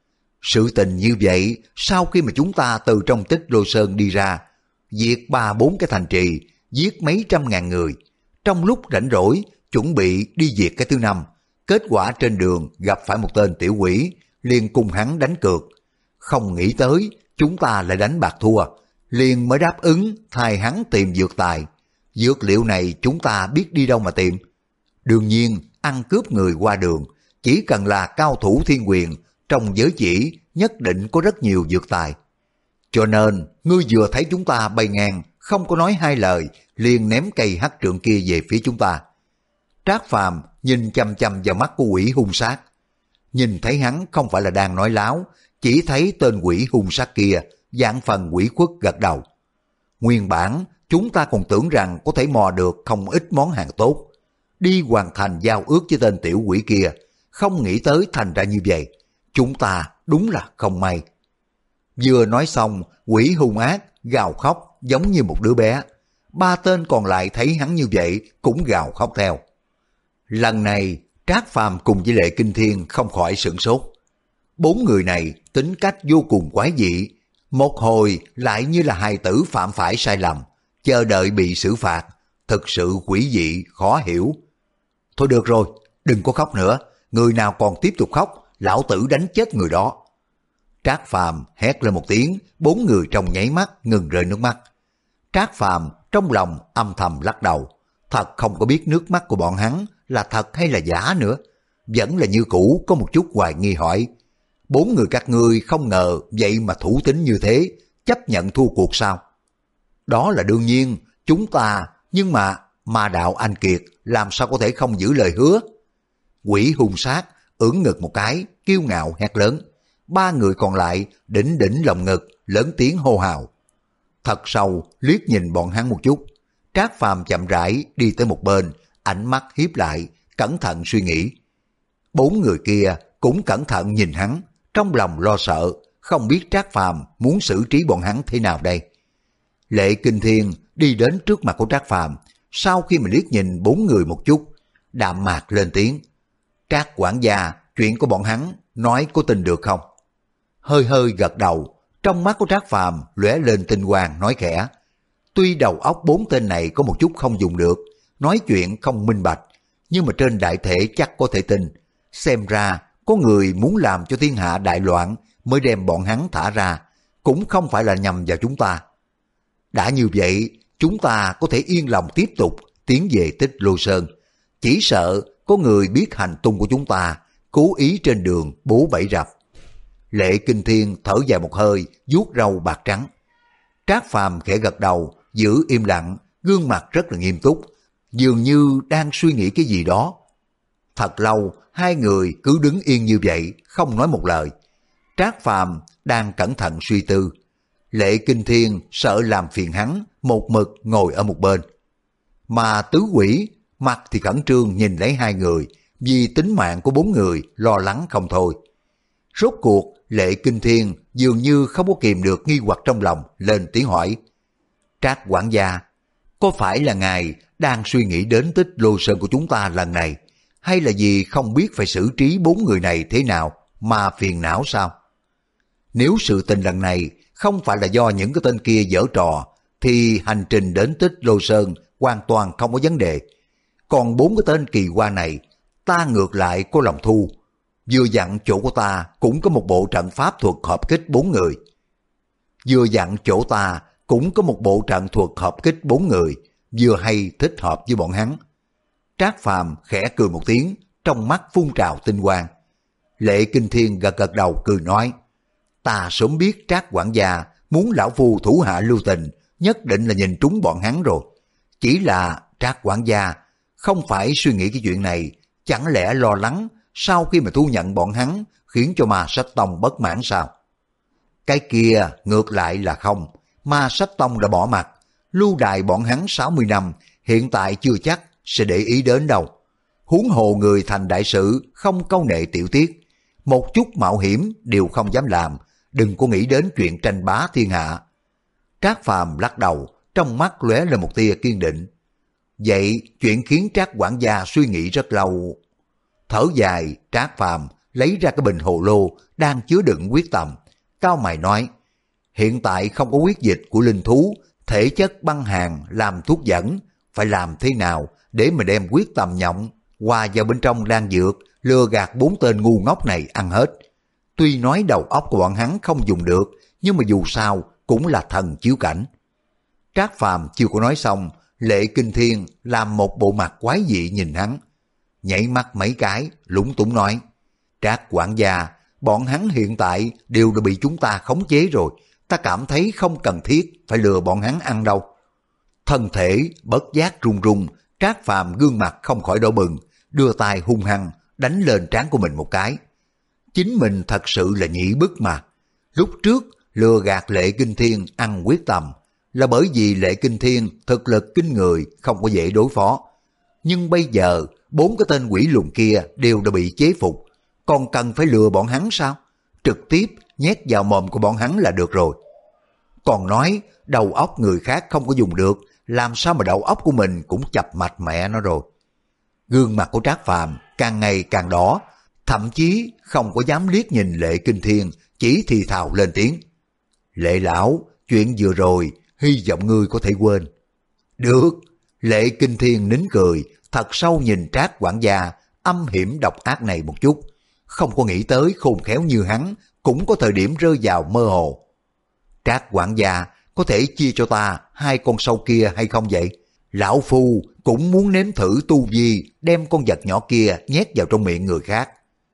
Sự tình như vậy, sau khi mà chúng ta từ trong Tích Lô Sơn đi ra, diệt ba bốn cái thành trì, giết mấy trăm ngàn người, trong lúc rảnh rỗi chuẩn bị đi diệt cái thứ năm, kết quả trên đường gặp phải một tên tiểu quỷ, liền cùng hắn đánh cược. Không nghĩ tới chúng ta lại đánh bạc thua, liền mới đáp ứng thay hắn tìm dược tài. Dược liệu này chúng ta biết đi đâu mà tìm. Đương nhiên ăn cướp người qua đường, chỉ cần là cao thủ thiên quyền, trong giới chỉ nhất định có rất nhiều dược tài. Cho nên ngươi vừa thấy chúng ta bay ngang, không có nói hai lời, liền ném cây hắc trượng kia về phía chúng ta. Trác Phàm nhìn chăm chăm vào mắt của quỷ hung sát, nhìn thấy hắn không phải là đang nói láo, chỉ thấy tên quỷ hung sát kia dạng phần quỷ khuất gật đầu. Nguyên bản chúng ta còn tưởng rằng có thể mò được không ít món hàng tốt, đi hoàn thành giao ước với tên tiểu quỷ kia, không nghĩ tới thành ra như vậy. Chúng ta đúng là không may. Vừa nói xong, quỷ hung ác gào khóc giống như một đứa bé. Ba tên còn lại thấy hắn như vậy cũng gào khóc theo. Lần này Trác Phàm cùng với Lệ Kinh Thiên không khỏi sửng sốt. Bốn người này tính cách vô cùng quái dị, một hồi lại như là hài tử phạm phải sai lầm, chờ đợi bị xử phạt, thực sự quỷ dị khó hiểu. Thôi được rồi, đừng có khóc nữa, người nào còn tiếp tục khóc, lão tử đánh chết người đó. Trác Phàm hét lên một tiếng, bốn người trong nháy mắt ngừng rơi nước mắt. Trác Phàm trong lòng âm thầm lắc đầu, thật không có biết nước mắt của bọn hắn là thật hay là giả nữa. Vẫn là như cũ có một chút hoài nghi hỏi, bốn người các ngươi không ngờ vậy mà thủ tín như thế, chấp nhận thua cuộc sao? Đó là đương nhiên, chúng ta, nhưng mà ma đạo anh kiệt làm sao có thể không giữ lời hứa? Quỷ hung sát ưỡn ngực một cái, kiêu ngạo hét lớn. Ba người còn lại đỉnh đỉnh lồng ngực, lớn tiếng hô hào. Thật sâu liếc nhìn bọn hắn một chút, Trác Phàm chậm rãi đi tới một bên, ánh mắt hiếp lại, cẩn thận suy nghĩ. Bốn người kia cũng cẩn thận nhìn hắn, trong lòng lo sợ, không biết Trác Phàm muốn xử trí bọn hắn thế nào đây. Lệ Kinh Thiên đi đến trước mặt của Trác Phàm, sau khi mà liếc nhìn bốn người một chút, đạm mạc lên tiếng. Trác quản gia, chuyện của bọn hắn nói có tin được không? Hơi hơi gật đầu, trong mắt của Trác Phàm lóe lên tinh quang nói khẽ. Tuy đầu óc bốn tên này có một chút không dùng được, nói chuyện không minh bạch, nhưng mà trên đại thể chắc có thể tin. Xem ra có người muốn làm cho thiên hạ đại loạn mới đem bọn hắn thả ra, cũng không phải là nhằm vào chúng ta. Đã như vậy, chúng ta có thể yên lòng tiếp tục tiến về Tích Lô Sơn. Chỉ sợ có người biết hành tung của chúng ta, cố ý trên đường bố bẫy rập. Lệ Kinh Thiên thở dài một hơi, vuốt râu bạc trắng. Trác Phàm khẽ gật đầu, giữ im lặng, gương mặt rất là nghiêm túc, dường như đang suy nghĩ cái gì đó. Thật lâu, hai người cứ đứng yên như vậy, không nói một lời. Trác Phàm đang cẩn thận suy tư. Lệ Kinh Thiên sợ làm phiền hắn, một mực ngồi ở một bên. Mà tứ quỷ, mặt thì khẩn trương nhìn lấy hai người, vì tính mạng của bốn người lo lắng không thôi. Rốt cuộc, Lệ Kinh Thiên dường như không có kìm được nghi hoặc trong lòng, lên tiếng hỏi. Trác quản gia, có phải là ngài đang suy nghĩ đến Tích Lô Sơn của chúng ta lần này, hay là vì không biết phải xử trí bốn người này thế nào mà phiền não sao? Nếu sự tình lần này không phải là do những cái tên kia giở trò, thì hành trình đến Tích Lô Sơn hoàn toàn không có vấn đề. Còn bốn cái tên kỳ hoa này, ta ngược lại có lòng thu. Vừa dặn chỗ của ta cũng có một bộ trận pháp thuật hợp kích bốn người. Vừa dặn chỗ ta cũng có một bộ trận thuật hợp kích bốn người, vừa hay thích hợp với bọn hắn. Trác Phàm khẽ cười một tiếng, trong mắt phun trào tinh quang. Lệ Kinh Thiên gật gật đầu cười nói, ta sớm biết Trác quản gia muốn lão phu thủ hạ lưu tình, nhất định là nhìn trúng bọn hắn rồi. Chỉ là Trác quản gia không phải suy nghĩ cái chuyện này, chẳng lẽ lo lắng sau khi mà thu nhận bọn hắn khiến cho Ma Sách Tông bất mãn sao? Cái kia ngược lại là không, Ma Sách Tông đã bỏ mặt, lưu đày bọn hắn sáu mươi năm, hiện tại chưa chắc sẽ để ý đến đâu. Huống hồ người thành đại sự không câu nệ tiểu tiết, một chút mạo hiểm đều không dám làm, đừng có nghĩ đến chuyện tranh bá thiên hạ. Trác Phàm lắc đầu, trong mắt lóe lên một tia kiên định. Vậy chuyện khiến Trác quản gia suy nghĩ rất lâu. Thở dài, Trác Phàm lấy ra cái bình hồ lô đang chứa đựng huyết tầm, cao mày nói, hiện tại không có huyết dịch của linh thú, thể chất băng hàn làm thuốc dẫn, phải làm thế nào để mà đem huyết tầm nhộng hòa vào bên trong đan dược, lừa gạt bốn tên ngu ngốc này ăn hết. Tuy nói đầu óc của bọn hắn không dùng được, nhưng mà dù sao cũng là thần chiếu cảnh. Trác Phàm chưa có nói xong, Lệ Kinh Thiên làm một bộ mặt quái dị nhìn hắn, nhảy mắt mấy cái, lúng túng nói, Trác quản gia, bọn hắn hiện tại đều đã bị chúng ta khống chế rồi, ta cảm thấy không cần thiết phải lừa bọn hắn ăn đâu. Thân thể bất giác run run, Trác Phàm gương mặt không khỏi đỏ bừng, đưa tay hung hăng đánh lên trán của mình một cái. Chính mình thật sự là nhị bức mà. Lúc trước lừa gạt Lệ Kinh Thiên ăn huyết tầm là bởi vì Lệ Kinh Thiên thực lực kinh người, không có dễ đối phó. Nhưng bây giờ bốn cái tên quỷ lùn kia đều đã bị chế phục, còn cần phải lừa bọn hắn sao? Trực tiếp nhét vào mồm của bọn hắn là được rồi. Còn nói đầu óc người khác không có dùng được, làm sao mà đầu óc của mình cũng chập mạch mẹ nó rồi. Gương mặt của Trác Phàm càng ngày càng đỏ, thậm chí không có dám liếc nhìn Lệ Kinh Thiên, chỉ thì thào lên tiếng. Lệ lão, chuyện vừa rồi, hy vọng ngươi có thể quên. Được. Lệ Kinh Thiên nín cười, thật sâu nhìn Trác quản gia âm hiểm độc ác này một chút, không có nghĩ tới khôn khéo như hắn cũng có thời điểm rơi vào mơ hồ. Trác quản gia, có thể chia cho ta hai con sâu kia hay không vậy? Lão phu cũng muốn nếm thử tu vi đem con vật nhỏ kia nhét vào trong miệng người khác.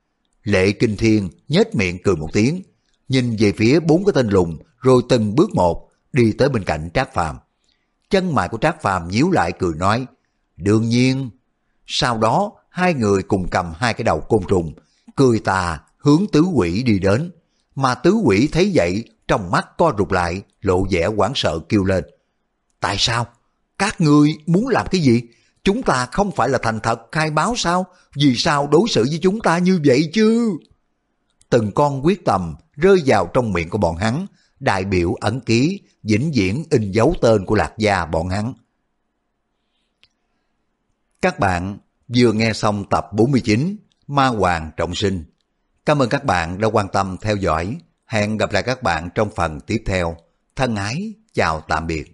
Lệ Kinh Thiên nhếch miệng cười một tiếng, nhìn về phía bốn cái tên lùn, rồi từng bước một đi tới bên cạnh Trác Phàm. Chân mày của Trác Phàm nhíu lại cười nói, đương nhiên. Sau đó hai người cùng cầm hai cái đầu côn trùng, cười tà hướng tứ quỷ đi đến. Mà tứ quỷ thấy vậy, trong mắt co rụt lại, lộ vẻ hoảng sợ kêu lên. Tại sao? Các ngươi muốn làm cái gì? Chúng ta không phải là thành thật khai báo sao? Vì sao đối xử với chúng ta như vậy chứ? Từng con quyết tâm rơi vào trong miệng của bọn hắn, đại biểu ấn ký, vĩnh viễn in dấu tên của Lạc gia bọn hắn. Các bạn vừa nghe xong tập bốn mươi chín Ma Hoàng Trọng Sinh. Cảm ơn các bạn đã quan tâm theo dõi. Hẹn gặp lại các bạn trong phần tiếp theo. Thân ái, chào tạm biệt.